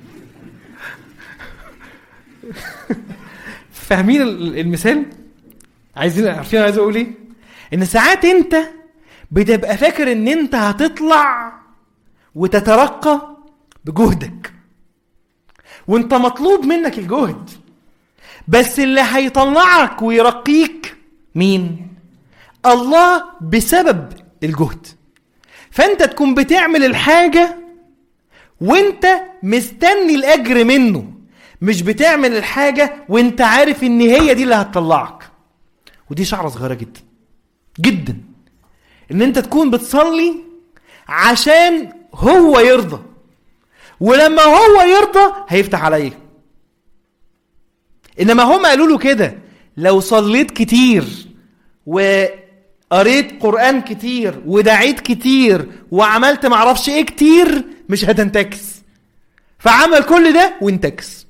فاهمين المثال؟ عايزين عارفين عايز اقول ايه؟ ان ساعات انت بتبقى فاكر ان انت هتطلع وتترقى بجهدك، وانت مطلوب منك الجهد، بس اللي هيطلعك ويرقيك مين؟ الله بسبب الجهد. فانت تكون بتعمل الحاجة وانت مستني الاجر منه، مش بتعمل الحاجة وانت عارف ان هي دي اللي هتطلعك. ودي شعرة صغيرة جدا جدا، ان انت تكون بتصلي عشان هو يرضى، ولما هو يرضى هيفتح عليك. انما هم قالوا له كده، لو صليت كتير وقريت قرآن كتير ودعيت كتير وعملت معرفش ايه كتير مش هتنتكس. فعمل كل ده وانتكس،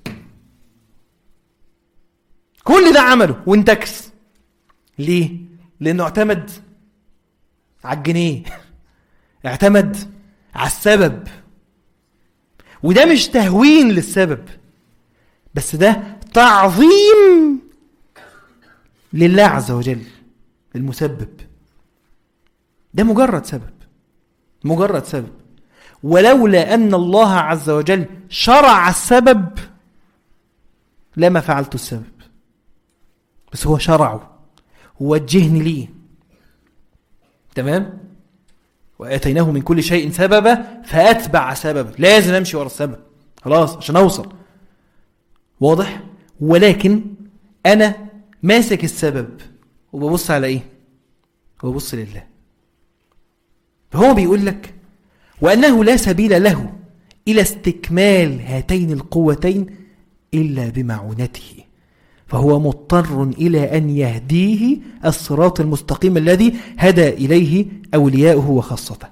كل ده عمله وانتكس. ليه؟ لانه اعتمد على الجنيه، اعتمد على السبب. وده مش تهوين للسبب، بس ده تعظيم لله عز وجل المسبب. ده مجرد سبب، مجرد سبب. ولولا أن الله عز وجل شرع السبب لما فعلت السبب، بس هو شرعه ووجهني ليه. تمام؟ وآتيناه من كل شيء سببا فأتبع سببا. لازم أمشي ورا السبب خلاص عشان أوصل. واضح؟ ولكن أنا ماسك السبب وببص على إيه؟ وببص لله. فهو بيقول لك وأنه لا سبيل له إلى استكمال هاتين القوتين إلا بمعونته، فهو مضطر إلى أن يهديه الصراط المستقيم الذي هدى إليه أولياؤه وخاصته.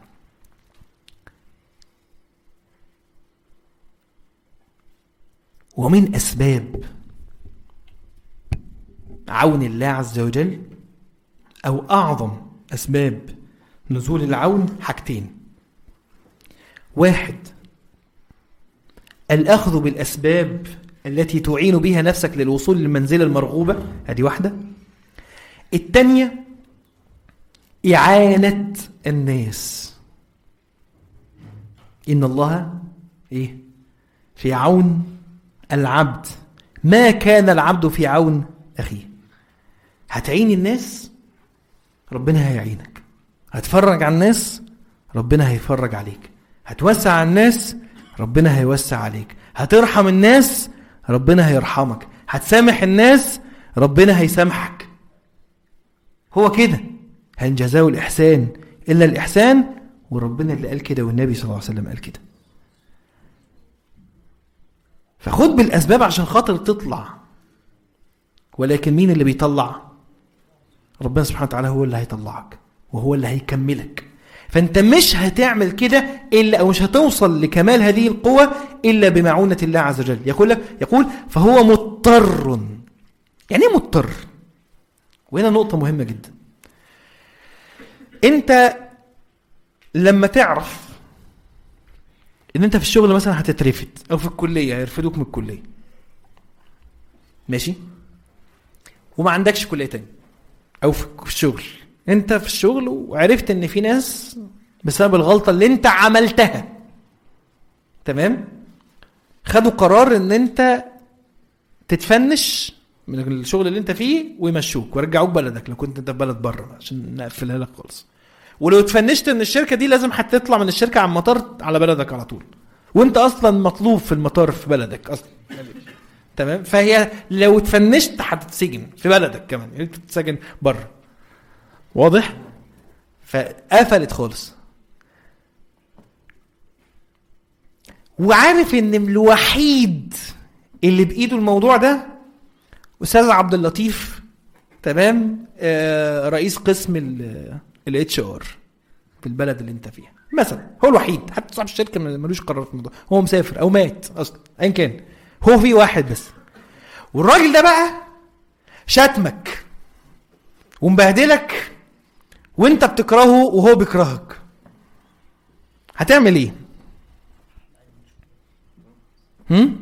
ومن أسباب عون الله عز وجل أو أعظم أسباب نزول العون حاجتين. واحد، الأخذ بالأسباب التي تعين بها نفسك للوصول للمنزلة المرغوبة، هذه واحدة. الثانية إعانة الناس. إن الله إيه؟ في عون العبد ما كان العبد في عون أخيه. هتعين الناس ربنا هيعينك، هتفرج على الناس ربنا هيفرج عليك، هتوسع على الناس ربنا هيوسع عليك، هترحم الناس ربنا هيرحمك، هتسامح الناس ربنا هيسامحك. هو كده، هل جزاء الإحسان إلا الإحسان؟ وربنا اللي قال كده والنبي صلى الله عليه وسلم قال كده. فخد بالأسباب عشان خاطر تطلع، ولكن مين اللي بيطلع؟ ربنا سبحانه وتعالى هو اللي هيطلعك وهو اللي هيكملك. فانت مش هتعمل كده إلا أو مش هتوصل لكمال هذه القوة إلا بمعونة الله عز وجل. يقول لك يقول فهو مضطر. يعني ايه مضطر؟ وهنا نقطة مهمة جدا. انت لما تعرف ان انت في الشغل مثلا هتترفد، او في الكلية هيرفدوك من الكلية، ماشي، وما عندكش كلية تاني، او في الشغل انت في الشغل وعرفت ان في ناس بسبب الغلطة اللي انت عملتها، تمام، خدوا قرار ان انت تتفنش من الشغل اللي انت فيه ويمشوك ويرجعوك بلدك لو كنت انت في بلد بره، عشان نقفلها لك خالص. ولو اتفنشت ان الشركة دي لازم هتطلع من الشركة على المطار على بلدك على طول، وانت اصلا مطلوب في المطار في بلدك اصلا، تمام. فهي لو اتفنشت هتتسجن في بلدك كمان، يعني انت تتسجن بره. واضح؟ فقفلت خالص. وعارف ان الوحيد اللي بايده الموضوع ده استاذ عبد اللطيف، تمام آه رئيس قسم الاتش ار في البلد اللي انت فيها مثلا، هو الوحيد، حتى صاحب الشركه ملوش قرار في الموضوع، هو مسافر او مات اصلا ايا كان، هو في واحد بس، والراجل ده بقى شتمك ومبهدلك وانت بتكرهه وهو بيكرهك، هتعمل ايه؟ هم؟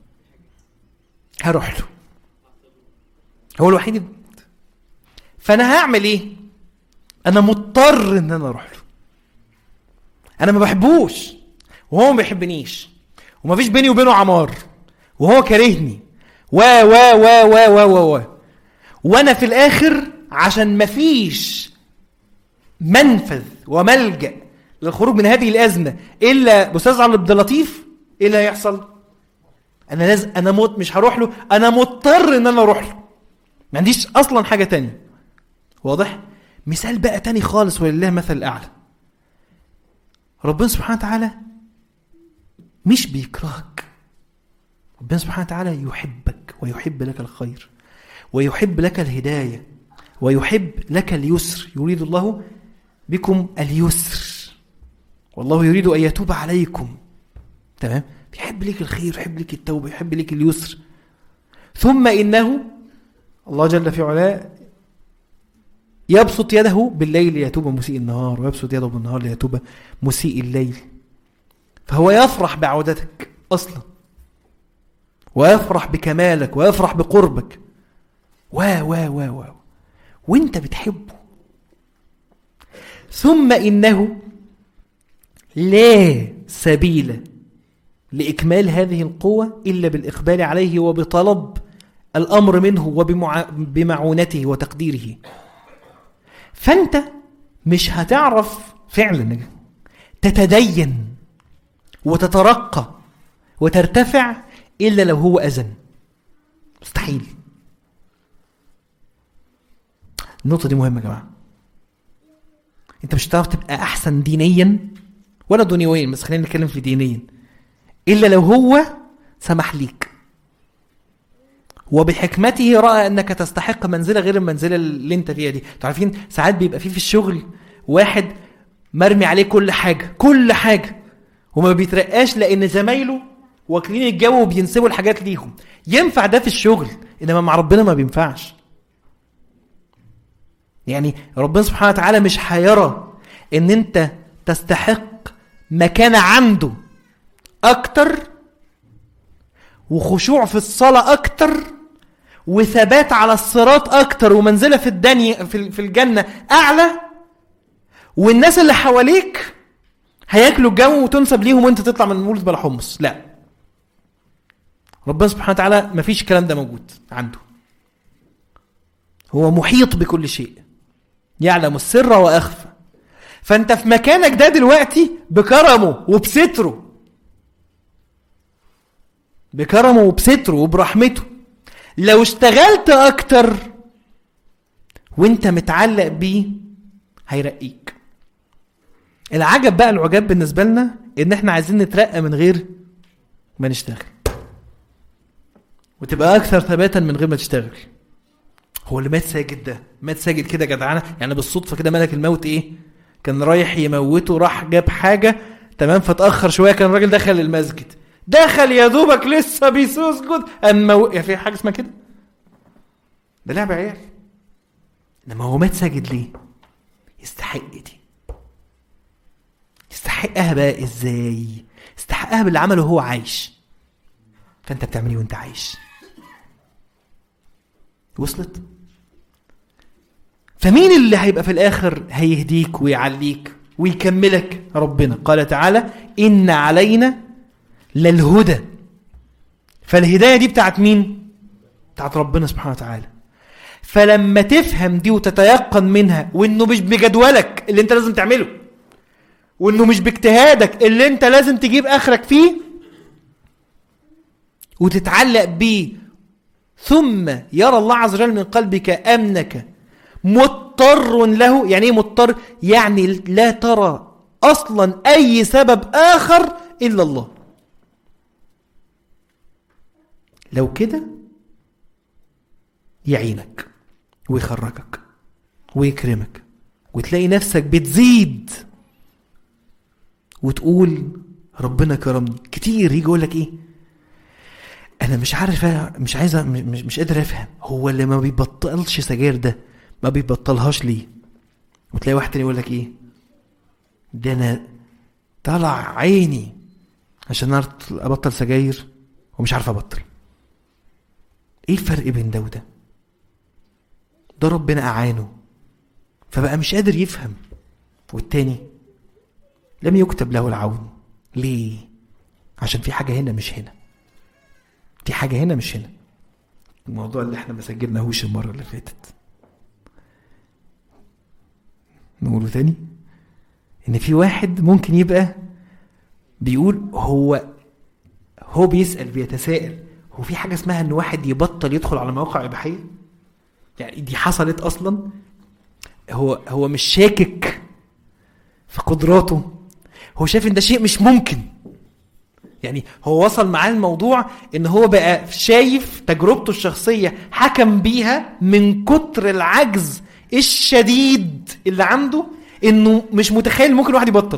هروح له، هو الوحيد. فانا هعمل ايه؟ انا مضطر ان انا اروح له، انا ما بحبوش وهو ما بيحبنيش وما فيش بيني وبينه عمار وهو كارهني و و و و و و وانا في الاخر عشان ما فيش منفذ وملجأ للخروج من هذه الازمه الا باستاذ عبد اللطيف، ايه اللي هيحصل؟ انا لازم، انا موت مش هروح له، انا مضطر ان انا اروح له، ما عنديش اصلا حاجه تانية. واضح؟ مثال بقى تاني خالص ولله مثل الاعلى. ربنا سبحانه وتعالى مش بيكرهك، ربنا سبحانه وتعالى يحبك ويحب لك الخير ويحب لك الهدايه ويحب لك اليسر، يريد الله بكم اليسر والله يريد ان يتوب عليكم. تمام؟ بيحب لك الخير، يحب لك التوبه، يحب لك اليسر. ثم انه الله جل في علاه يبسط يده بالليل ليتوب مسيء النهار، ويبسط يده بالنهار ليتوب مسيء الليل. فهو يفرح بعودتك اصلا، ويفرح بكمالك، ويفرح بقربك و و و و وانت بتحبه. ثم انه لا سبيل لإكمال هذه القوة إلا بالإقبال عليه وبطلب الأمر منه وبمعونته وتقديره. فأنت مش هتعرف فعلا تتدين وتترقى وترتفع إلا لو هو أذن، مستحيل. النقطة دي مهمة يا جماعة. أنت مش هتعرف تبقى أحسن دينيا ولا دنيويا، بس خلينا نتكلم في دينيا، إلا لو هو سمح ليك وبحكمته رأى أنك تستحق منزلة غير المنزلة اللي انت فيها دي. تعرفين ساعات بيبقى فيه في الشغل واحد مرمي عليه كل حاجة كل حاجة وما بيترقاش لأن زمايله واكلين الجو وبينسبوا الحاجات ليهم. ينفع ده في الشغل، إنما مع ربنا ما بينفعش. يعني ربنا سبحانه وتعالى مش هيرى ان انت تستحق مكانة عنده اكتر وخشوع في الصلاة اكتر وثبات على الصراط اكتر ومنزلة في الدنيا في الجنة اعلى، والناس اللي حواليك هياكلوا الجو وتنسب ليهم وانت تطلع من مولد بلا حمص. لا، ربنا سبحانه وتعالى ما فيش الكلام ده موجود عنده. هو محيط بكل شيء، يعلم السر واخفى. فانت في مكانك ده دلوقتي بكرمه وبستره، بكرمه وبستره وبرحمته. لو اشتغلت اكتر وانت متعلق بيه هيرقيك. العجب بقى، العجاب بالنسبة لنا ان احنا عايزين نترقى من غير ما نشتغل، وتبقى اكثر ثباتا من غير ما تشتغل. هو اللي مات ساجد ده مات ساجد كده جدعانه، يعني بالصدفه كده ملك الموت ايه كان رايح يموته، راح جاب حاجه تمام فتاخر شويه، كان الراجل دخل المسجد، دخل يا دوبك لسه بيسجد اما يا في حاجه اسمها كده، ده لعب عيال. انما هو مات ساجد ليه؟ يستحق دي. يستحقها بقى ازاي؟ يستحقها باللي عمله هو عايش. فانت بتعمليه وانت عايش. وصلت؟ فمين اللي هيبقى في الاخر هيهديك ويعليك ويكملك؟ ربنا. قال تعالى ان علينا للهدى. فالهدايه دي بتاعت مين؟ بتاعت ربنا سبحانه وتعالى. فلما تفهم دي وتتيقن منها، وانه مش بجدولك اللي انت لازم تعمله، وانه مش باجتهادك اللي انت لازم تجيب اخرك فيه، وتتعلق بيه، ثم يرى الله عز وجل من قلبك أمنك مضطر له. يعني ايه مضطر؟ يعني لا ترى أصلا أي سبب آخر إلا الله. لو كده يعينك ويخرجك ويكرمك وتلاقي نفسك بتزيد وتقول ربنا كرمني. كتير يجي يقول لك ايه، انا مش عارف، مش عايز، مش, مش قادر افهم هو اللي ما بيبطلش سجاير ده ما بيبطلهاش ليه. وتلاقي واحد تاني يقول لك ايه، ده انا طلع عيني عشان ابطل سجاير ومش عارف ابطل. ايه الفرق بين ده وده؟ ده ربنا اعانه فبقى مش قادر يفهم، والتاني لم يكتب له العون. ليه؟ عشان في حاجة هنا مش هنا، في حاجة هنا مش هنا. الموضوع اللي احنا ما سجلناهوش المرة اللي فاتت نقوله تاني، ان في واحد ممكن يبقى بيقول هو هو بيسأل بيتساءل، هو في حاجة اسمها ان واحد يبطل يدخل على مواقع إباحية؟ يعني دي حصلت اصلا؟ هو هو مش شاكك في قدراته، هو شايف ان ده شيء مش ممكن. يعني هو وصل معاه الموضوع ان هو بقى شايف تجربته الشخصية حكم بيها من كتر العجز الشديد اللي عنده انه مش متخيل ممكن واحد يبطل.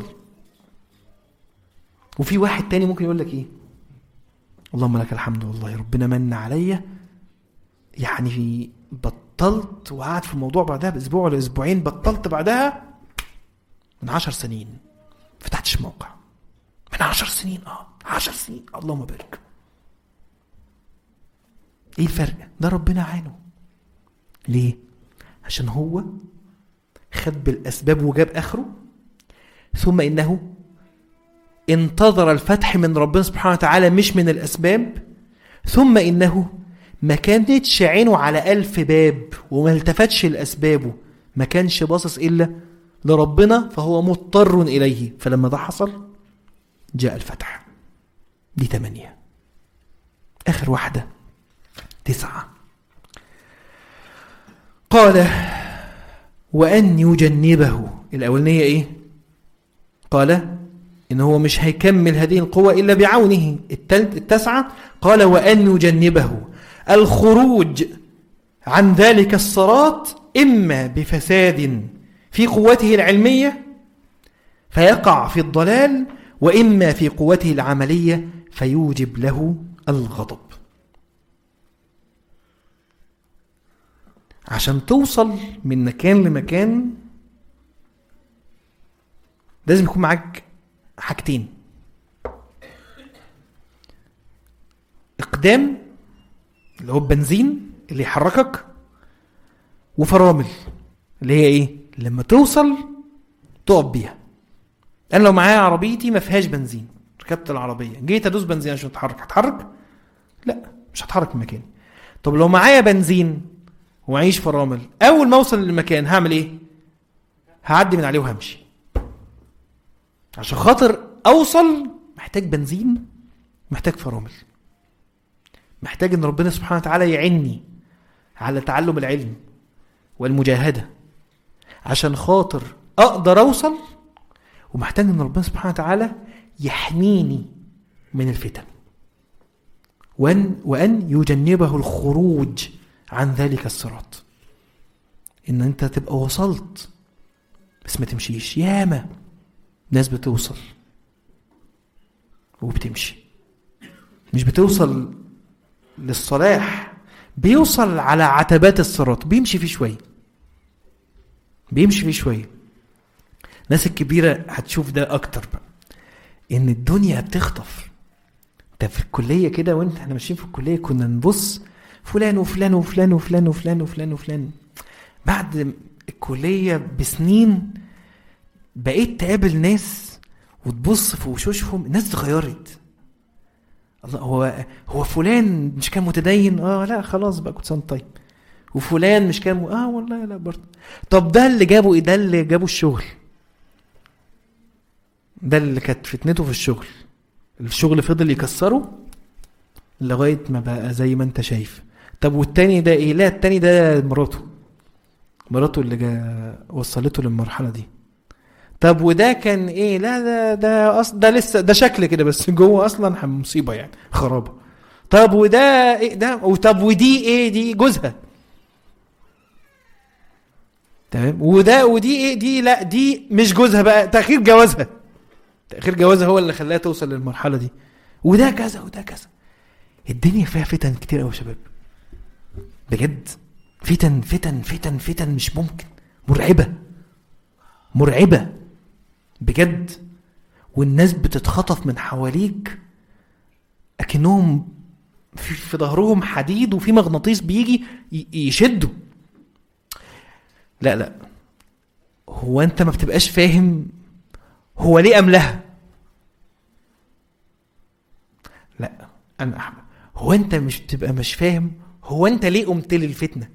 وفي واحد تاني ممكن يقول لك ايه، اللهم لك الحمد والله ربنا من عليا، يعني بطلت وقعد في الموضوع بعدها باسبوع ولا اسبوعين، بطلت بعدها من عشر سنين فتحتش موقع من عشر سنين. اه عشر سنين، اللهم بارك. ايه الفرق؟ ده ربنا عانه. ليه؟ عشان هو خد بالاسباب وجاب اخره، ثم انه انتظر الفتح من ربنا سبحانه وتعالى مش من الاسباب، ثم انه ما كانتش عينه على ألف باب وما التفتش لأسبابه، ما كانش باصص إلا لربنا، فهو مضطر إليه. فلما ده حصل جاء الفتح. دي ثمانية. آخر واحدة تسعة. قال وأن يجنبه. الأولانية إيه؟ قال إن هو مش هيكمل هذه القوة إلا بعونه. التسعة قال وأن يجنبه الخروج عن ذلك الصراط، إما بفساد في قوته العلمية فيقع في الضلال، وإما في قوته العملية فيوجب له الغضب. عشان توصل من مكان لمكان لازم يكون معاك حاجتين، اقدام اللي هو البنزين اللي يحركك، وفرامل اللي هي ايه لما توصل تقف بيها. انا لو معايا عربيتي ما فيهاش بنزين، ركبت العربيه جيت ادوس بنزين عشان اتحرك، هتحرك؟ لا مش هتحرك من مكاني. طب لو معايا بنزين ومعيش فرامل، اول ما اوصل للمكان هعمل ايه؟ هعدي من عليه وهمشي. عشان خاطر اوصل محتاج بنزين، محتاج فرامل، محتاج ان ربنا سبحانه وتعالى يعني على تعلم العلم والمجاهدة عشان خاطر اقدر اوصل، ومحتاج ان ربنا سبحانه وتعالى يحميني من الفتن. وان وان يجنبه الخروج عن ذلك الصراط، ان انت تبقى وصلت بس ما تمشيش. ياما ناس بتوصل وبتمشي، مش بتوصل للصلاح، بيوصل على عتبات الصراط، بيمشي فيه شوية بيمشي فيه شوية. الناس الكبيرة هتشوف ده أكتر بقى، إن الدنيا بتخطف. انت في الكلية كده وانت احنا ماشيين في الكلية كنا نبص فلان وفلان وفلان وفلان وفلان وفلان وفلان. بعد الكلية بسنين بقيت تقابل ناس وتبص في وشوشهم الناس اتغيرت. الله، هو هو فلان مش كان متدين؟ اه لا خلاص بقى كنت سنة طيب. وفلان مش كان م... اه والله لا برضه. طب ده اللي جابه ايه؟ ده اللي جابه الشغل، ده اللي كانت فتنته في الشغل. الشغل فضل يكسره لغاية ما بقى زي ما انت شايف. طب والتاني ده ايه؟ لا التاني ده مراته مراته اللي جا وصلته للمرحلة دي. طب وده كان ايه؟ لا ده ده أص... ده لسه ده شكل كده بس جوه اصلا مصيبة يعني خرابة. طب وده ايه ده؟ وطب ودي ايه؟ دي جوزها. تمام. وده ودي ايه دي؟ لا دي مش جوزها بقى، تأخير جوازها، تأخير جوازها هو اللي خلاها توصل للمرحلة دي. وده كذا وده كذا. الدنيا فيها فتن كتير قوي يا شباب بجد، فتن فتن فتن فتن مش ممكن، مرعبة مرعبة بجد. والناس بتتخطف من حواليك اكنهم في, في ظهرهم حديد وفي مغناطيس بيجي يشدوا. لا لا، هو انت ما بتبقاش فاهم هو ليه أملها. لا انا احمد، هو انت مش بتبقى مش فاهم هو انت ليه قمت للفتنه.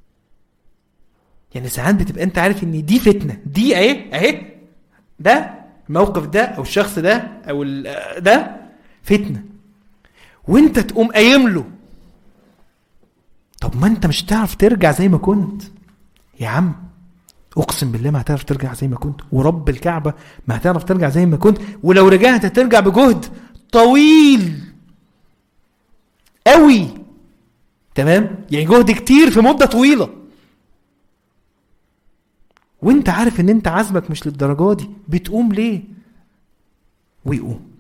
يعني ساعات بتبقى انت عارف ان دي فتنه، دي اهي اهي، ده الموقف ده او الشخص ده او ده فتنه، وانت تقوم قايم له. طب ما انت مش هتعرف ترجع زي ما كنت يا عم، اقسم بالله ما هتعرف ترجع زي ما كنت، ورب الكعبه ما هتعرف ترجع زي ما كنت. ولو رجعت هترجع بجهد طويل قوي، تمام؟ يعني جهد كتير في مده طويله، وانت عارف ان انت عزمك مش للدرجه دي. بتقوم ليه؟ ويقوم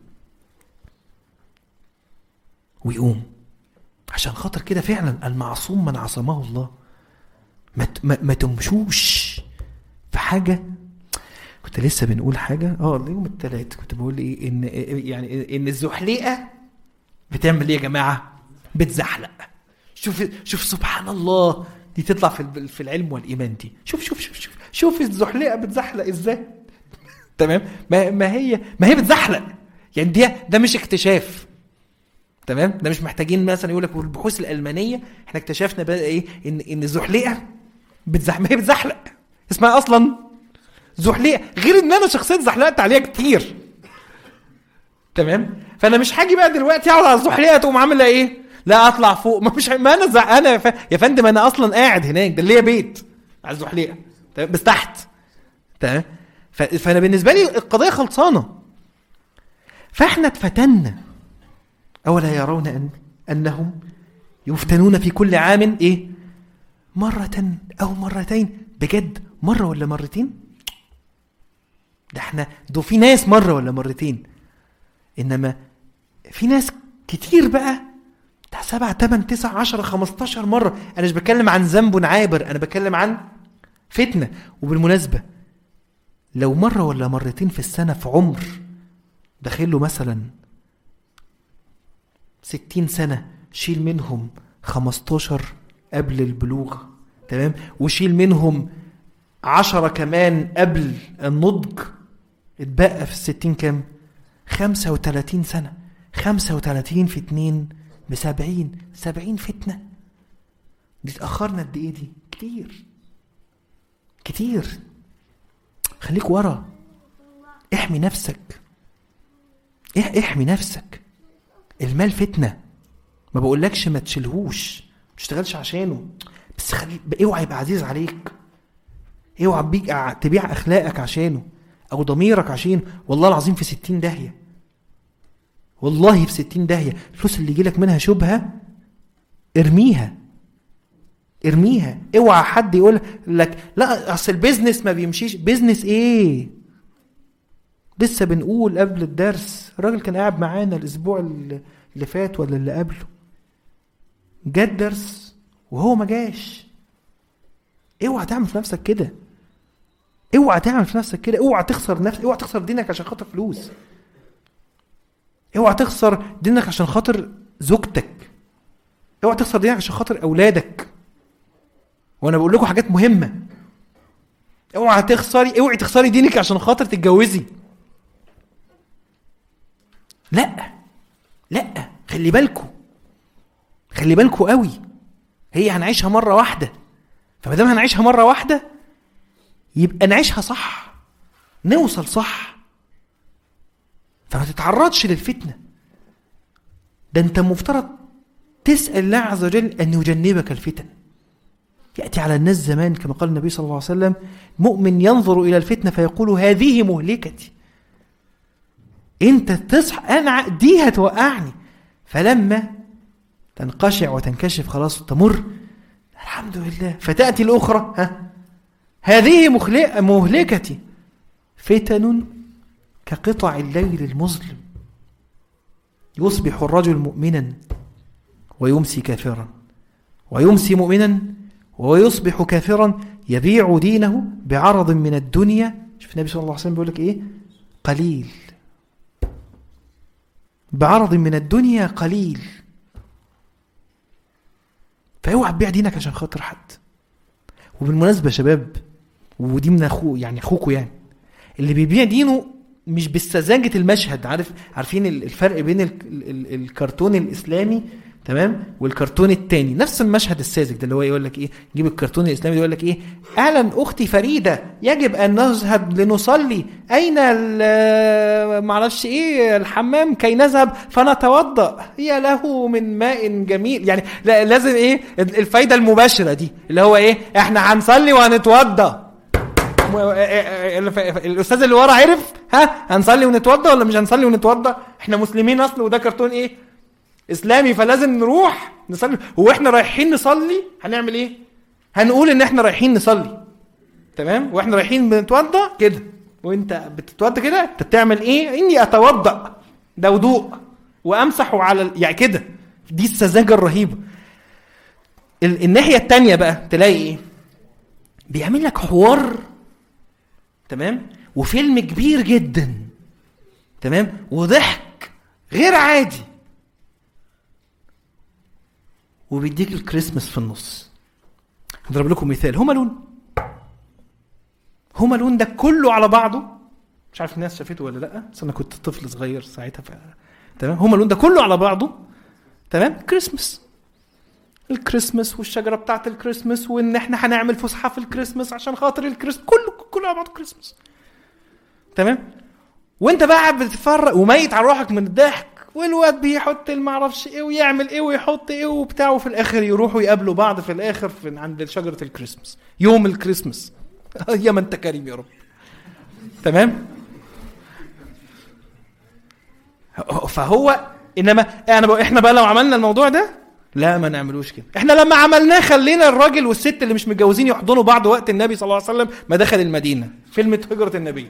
ويقوم عشان خاطر كده فعلا المعصوم من عصمه الله. ما ما, ما تمشوش في حاجه. كنت لسه بنقول حاجه اه اليوم الثلاث كنت بقول ايه، ان يعني ان الزحليقه بتعمل ايه يا جماعه؟ بتزحلق. شوف شوف سبحان الله، دي تطلع في في العلم والايمان دي. شوف شوف شوف شوف شوف الزحليقه بتزحلق ازاي. تمام؟ ما ما هي ما هي بتزحلق يعني. دي ده مش اكتشاف، تمام؟ ده مش محتاجين مثلا يقول لك البحوث الالمانيه احنا اكتشفنا بقى ايه ان ان الزحليقه بتزحلق. ما هي بتزحلق، اسمها اصلا زحليقه، غير ان انا شخصيا زحلقت عليها كتير. تمام؟ فانا مش هاجي بقى دلوقتي اقعد على الزحليقه تقوم عامله ايه؟ لا اطلع فوق، ما مش ما انا زع... انا ف... يا فندم انا اصلا قاعد هناك، ده اللي هي بيت على الزحليقه، تمام؟ بس تحت، تمام؟ ف... فانا بالنسبه لي القضيه خلصانه. فاحنا اتفتنا. اولا يرون ان انهم يفتنون في كل عام ايه؟ مره او مرتين. بجد مره ولا مرتين؟ ده احنا دو في ناس مره ولا مرتين، انما في ناس كتير بقى ده سبعة تمن تسع عشرة خمستاشر مرة. انا مش بتكلم عن ذنب عابر، انا بتكلم عن فتنة. وبالمناسبة لو مرة ولا مرتين في السنة في عمر داخله مثلا ستين سنة، شيل منهم خمستاشر قبل البلوغ، تمام؟ وشيل منهم عشرة كمان قبل النضج، اتبقى في الستين كام؟ خمسة وتلاتين سنة. خمسة وتلاتين في اتنين بسبعين، سبعين فتنة. دي تأخرنا قد ايه؟ دي كتير كتير. خليك ورا، احمي نفسك، اح احمي نفسك. المال فتنة، ما بقولكش ما تشيلهوش، ما تشتغلش عشانه، بس خلي اوعى يبقى عزيز عليك، اوعى بيك تبيع اخلاقك عشانه او ضميرك عشانه. والله العظيم في ستين داهية، والله في ستين داهية. الفلوس اللي يجيلك منها شبهة ارميها ارميها. اوعى حد يقول لك لا اصل البيزنس ما بيمشيش. بيزنس ايه؟ لسه بنقول قبل الدرس، الراجل كان قاعد معانا الاسبوع اللي فات ولا اللي قبله، جاد درس وهو ما جاش. اوعى تعمل في نفسك كده، اوعى تعمل في نفسك كده، اوعى تخسر نفسك، اوعى تخسر دينك عشان خاطر فلوس، اوعى تخسر دينك عشان خاطر زوجتك، اوعى تخسر دينك عشان خاطر اولادك. وانا بقول لكم حاجات مهمه. اوعى تخسري اوعي تخسري دينك عشان خاطر تتجوزي. لا لا، خلي بالكم خلي بالكم قوي. هي هنعيشها مره واحده، فما دام هنعيشها مره واحده يبقى نعيشها صح، نوصل صح. فما تتعرضش للفتنه. ده انت مفترض تسأل الله عز وجل ان يجنبك الفتن. يأتي على الناس زمان كما قال النبي صلى الله عليه وسلم: مؤمن ينظر الى الفتنه فيقول هذه مهلكتي. انت تصحى انا دي هتوقعني، فلما تنقشع وتنكشف خلاص تمر الحمد لله، فتأتي الاخرى ها هذه مهلكتي فتن كقطع الليل المظلم يصبح الرجل مؤمنا ويمسي كافرا ويمسي مؤمنا ويصبح كافرا يبيع دينه بعرض من الدنيا. شوف النبي صلى الله عليه وسلم بيقول لك ايه؟ قليل. بعرض من الدنيا قليل. فاوعى تبيع دينك عشان خاطر حد. وبالمناسبه يا شباب، ودي من اخو يعني اخوكوا يعني، اللي بيبيع دينه مش بسذاجه المشهد. عارف عارفين الفرق بين ال ال الكرتون الاسلامي تمام والكرتون التاني؟ نفس المشهد الساذج ده اللي هو يقول لك ايه، يجيب الكرتون الاسلامي يقول لك ايه، اهلا اختي فريده يجب ان نذهب لنصلي، اين ما اعرفش ايه الحمام كي نذهب فنتوضا، هي له من ماء جميل. يعني لازم ايه الفايده المباشره دي اللي هو ايه، احنا هنصلي وهنتوضا. الاستاذ اللي ورا عرف ها هنصلي ونتوضا ولا مش هنصلي ونتوضا؟ احنا مسلمين اصلا وده كرتون ايه اسلامي، فلازم نروح نصلي. هو احنا رايحين نصلي هنعمل ايه؟ هنقول ان احنا رايحين نصلي تمام، واحنا رايحين بنتوضا كده، وانت بتتوضا كده انت بتعمل ايه؟ اني اتوضا، ده وضوء، وامسحه على ال... يعني كده. دي السذاجه الرهيبه. ال... الناحيه التانية بقى تلاقي ايه؟ بيعمل لك حوار تمام وفيلم كبير جدا تمام وضحك غير عادي، وبيديك الكريسماس في النص. هضرب لكم مثال. هوم الون هوم الون ده كله على بعضه، مش عارف الناس شافته ولا لا، بس انا كنت طفل صغير ساعتها ف... تمام. هوم الون ده كله على بعضه تمام كريسماس، الكريسماس والشجره بتاعه الكريسماس، وان احنا هنعمل فسحه في الكريسماس عشان خاطر الكريسماس، كله كله على بعضه كريسماس تمام. وانت بقى بتتفرج وميت على روحك من الضحك، والواد بيحط المعرفش ايه ويعمل ايه ويحط ايه وبتاعه، في الاخر يروحوا يقابلوا بعض في الاخر في عند شجره الكريسماس يوم الكريسماس. يا من انت كريم يا رب تمام. فهو انما انا بقى احنا بقى لو عملنا الموضوع ده لا ما نعملوش كده. احنا لما عملناه خلينا الراجل والست اللي مش متجوزين يحضنوا بعض وقت النبي صلى الله عليه وسلم ما دخل المدينه، فيلم هجره النبي.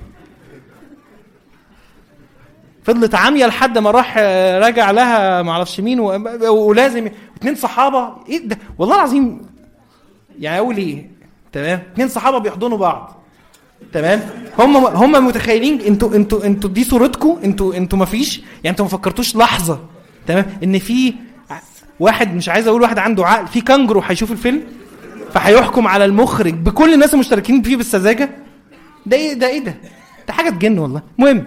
فضلت عاميه لحد ما راح راجع لها ما اعرفش مين، ولازم اتنين صحابه ايه ده والله العظيم يعني اقول ايه تمام، اتنين صحابه بيحضنوا بعض تمام. هم هم متخيلين انتوا انتوا انتوا دي صورتكم، انتوا انتوا ما فيش يعني، انتوا ما فكرتوش لحظه تمام ان في واحد، مش عايز اقول واحد عنده عقل، في كانجرو هيشوف الفيلم فهيحكم على المخرج بكل الناس المشتركين فيه بالسذاجه. ده ايه ده ايه ده ده حاجه تجن والله. المهم،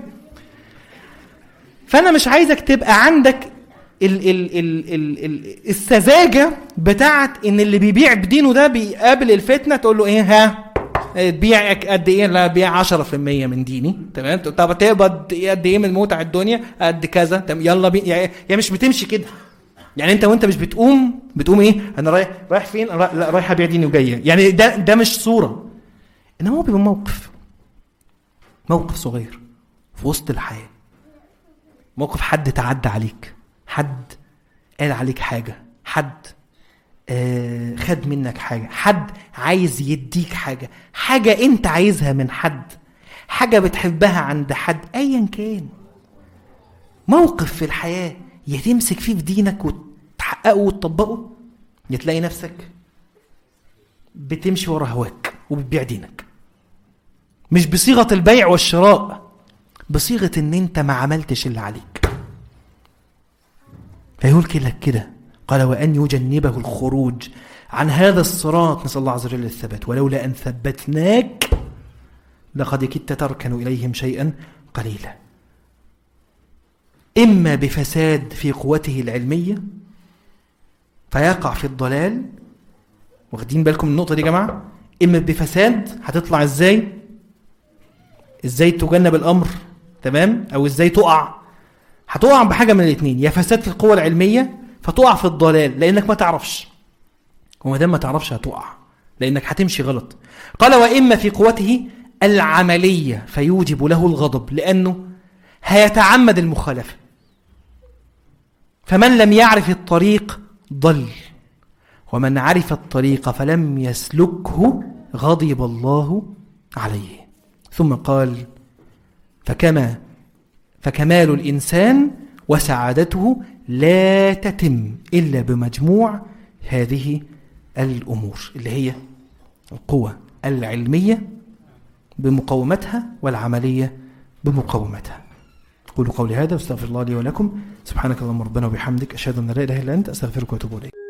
فانا مش عايزك تبقى عندك ال ال ال ال ال السذاجه بتاعت ان اللي بيبيع بدينه ده بيقابل الفتنه تقول له ايه ها تبيع قد ايه؟ لا بيع عشرة في المية من ديني تمام. طب تقبض قد ايه من متع الدنيا؟ قد كذا تمام يلا بي يعني, يعني مش بتمشي كده يعني. انت وانت مش بتقوم بتقوم ايه انا رايح رايح فين؟ لا رايح ابيع ديني وجايه يعني. ده ده مش صوره، انما هو بيبقى موقف موقف صغير في وسط الحياه، موقف حد تعدى عليك، حد قال عليك حاجه، حد آه خد منك حاجه، حد عايز يديك حاجه، حاجه انت عايزها من حد، حاجه بتحبها عند حد، ايا كان موقف في الحياه يا تمسك فيه في دينك وتحققه وتطبقه، يا تلاقي نفسك بتمشي ورا هواك وبتبيع دينك، مش بصيغه البيع والشراء، بصيغه ان انت ما عملتش اللي عليك. فيقول لك كده قال وأن يجنبه الخروج عن هذا الصراط، نسأل الله عز وجل الثبات، ولولا أن ثبتناك لقد كدت تركن إليهم شيئا قليلا. إما بفساد في قوته العلمية فيقع في الضلال، واخدين بالكم من النقطة دي يا جماعة؟ إما بفساد هتطلع إزاي إزاي تجنب الأمر تمام، أو إزاي تقع، هتقع بحاجة من الاثنين، يا فساد في القوة العلمية فتقع في الضلال لأنك ما تعرفش، وما دام ما تعرفش هتقع لأنك هتمشي غلط. قال وإما في قوته العملية فيوجب له الغضب لأنه هيتعمد المخالفة، فمن لم يعرف الطريق ضل، ومن عرف الطريق فلم يسلكه غضب الله عليه. ثم قال فكما فكمال الإنسان وسعادته لا تتم إلا بمجموع هذه الأمور اللي هي القوة العلمية بمقاومتها والعملية بمقاومتها. قولوا قولي هذا واستغفر الله لي ولكم. سبحانك اللهم ربنا وبحمدك أشهد أن لا إله إلا أنت أستغفرك وأتوب إليك.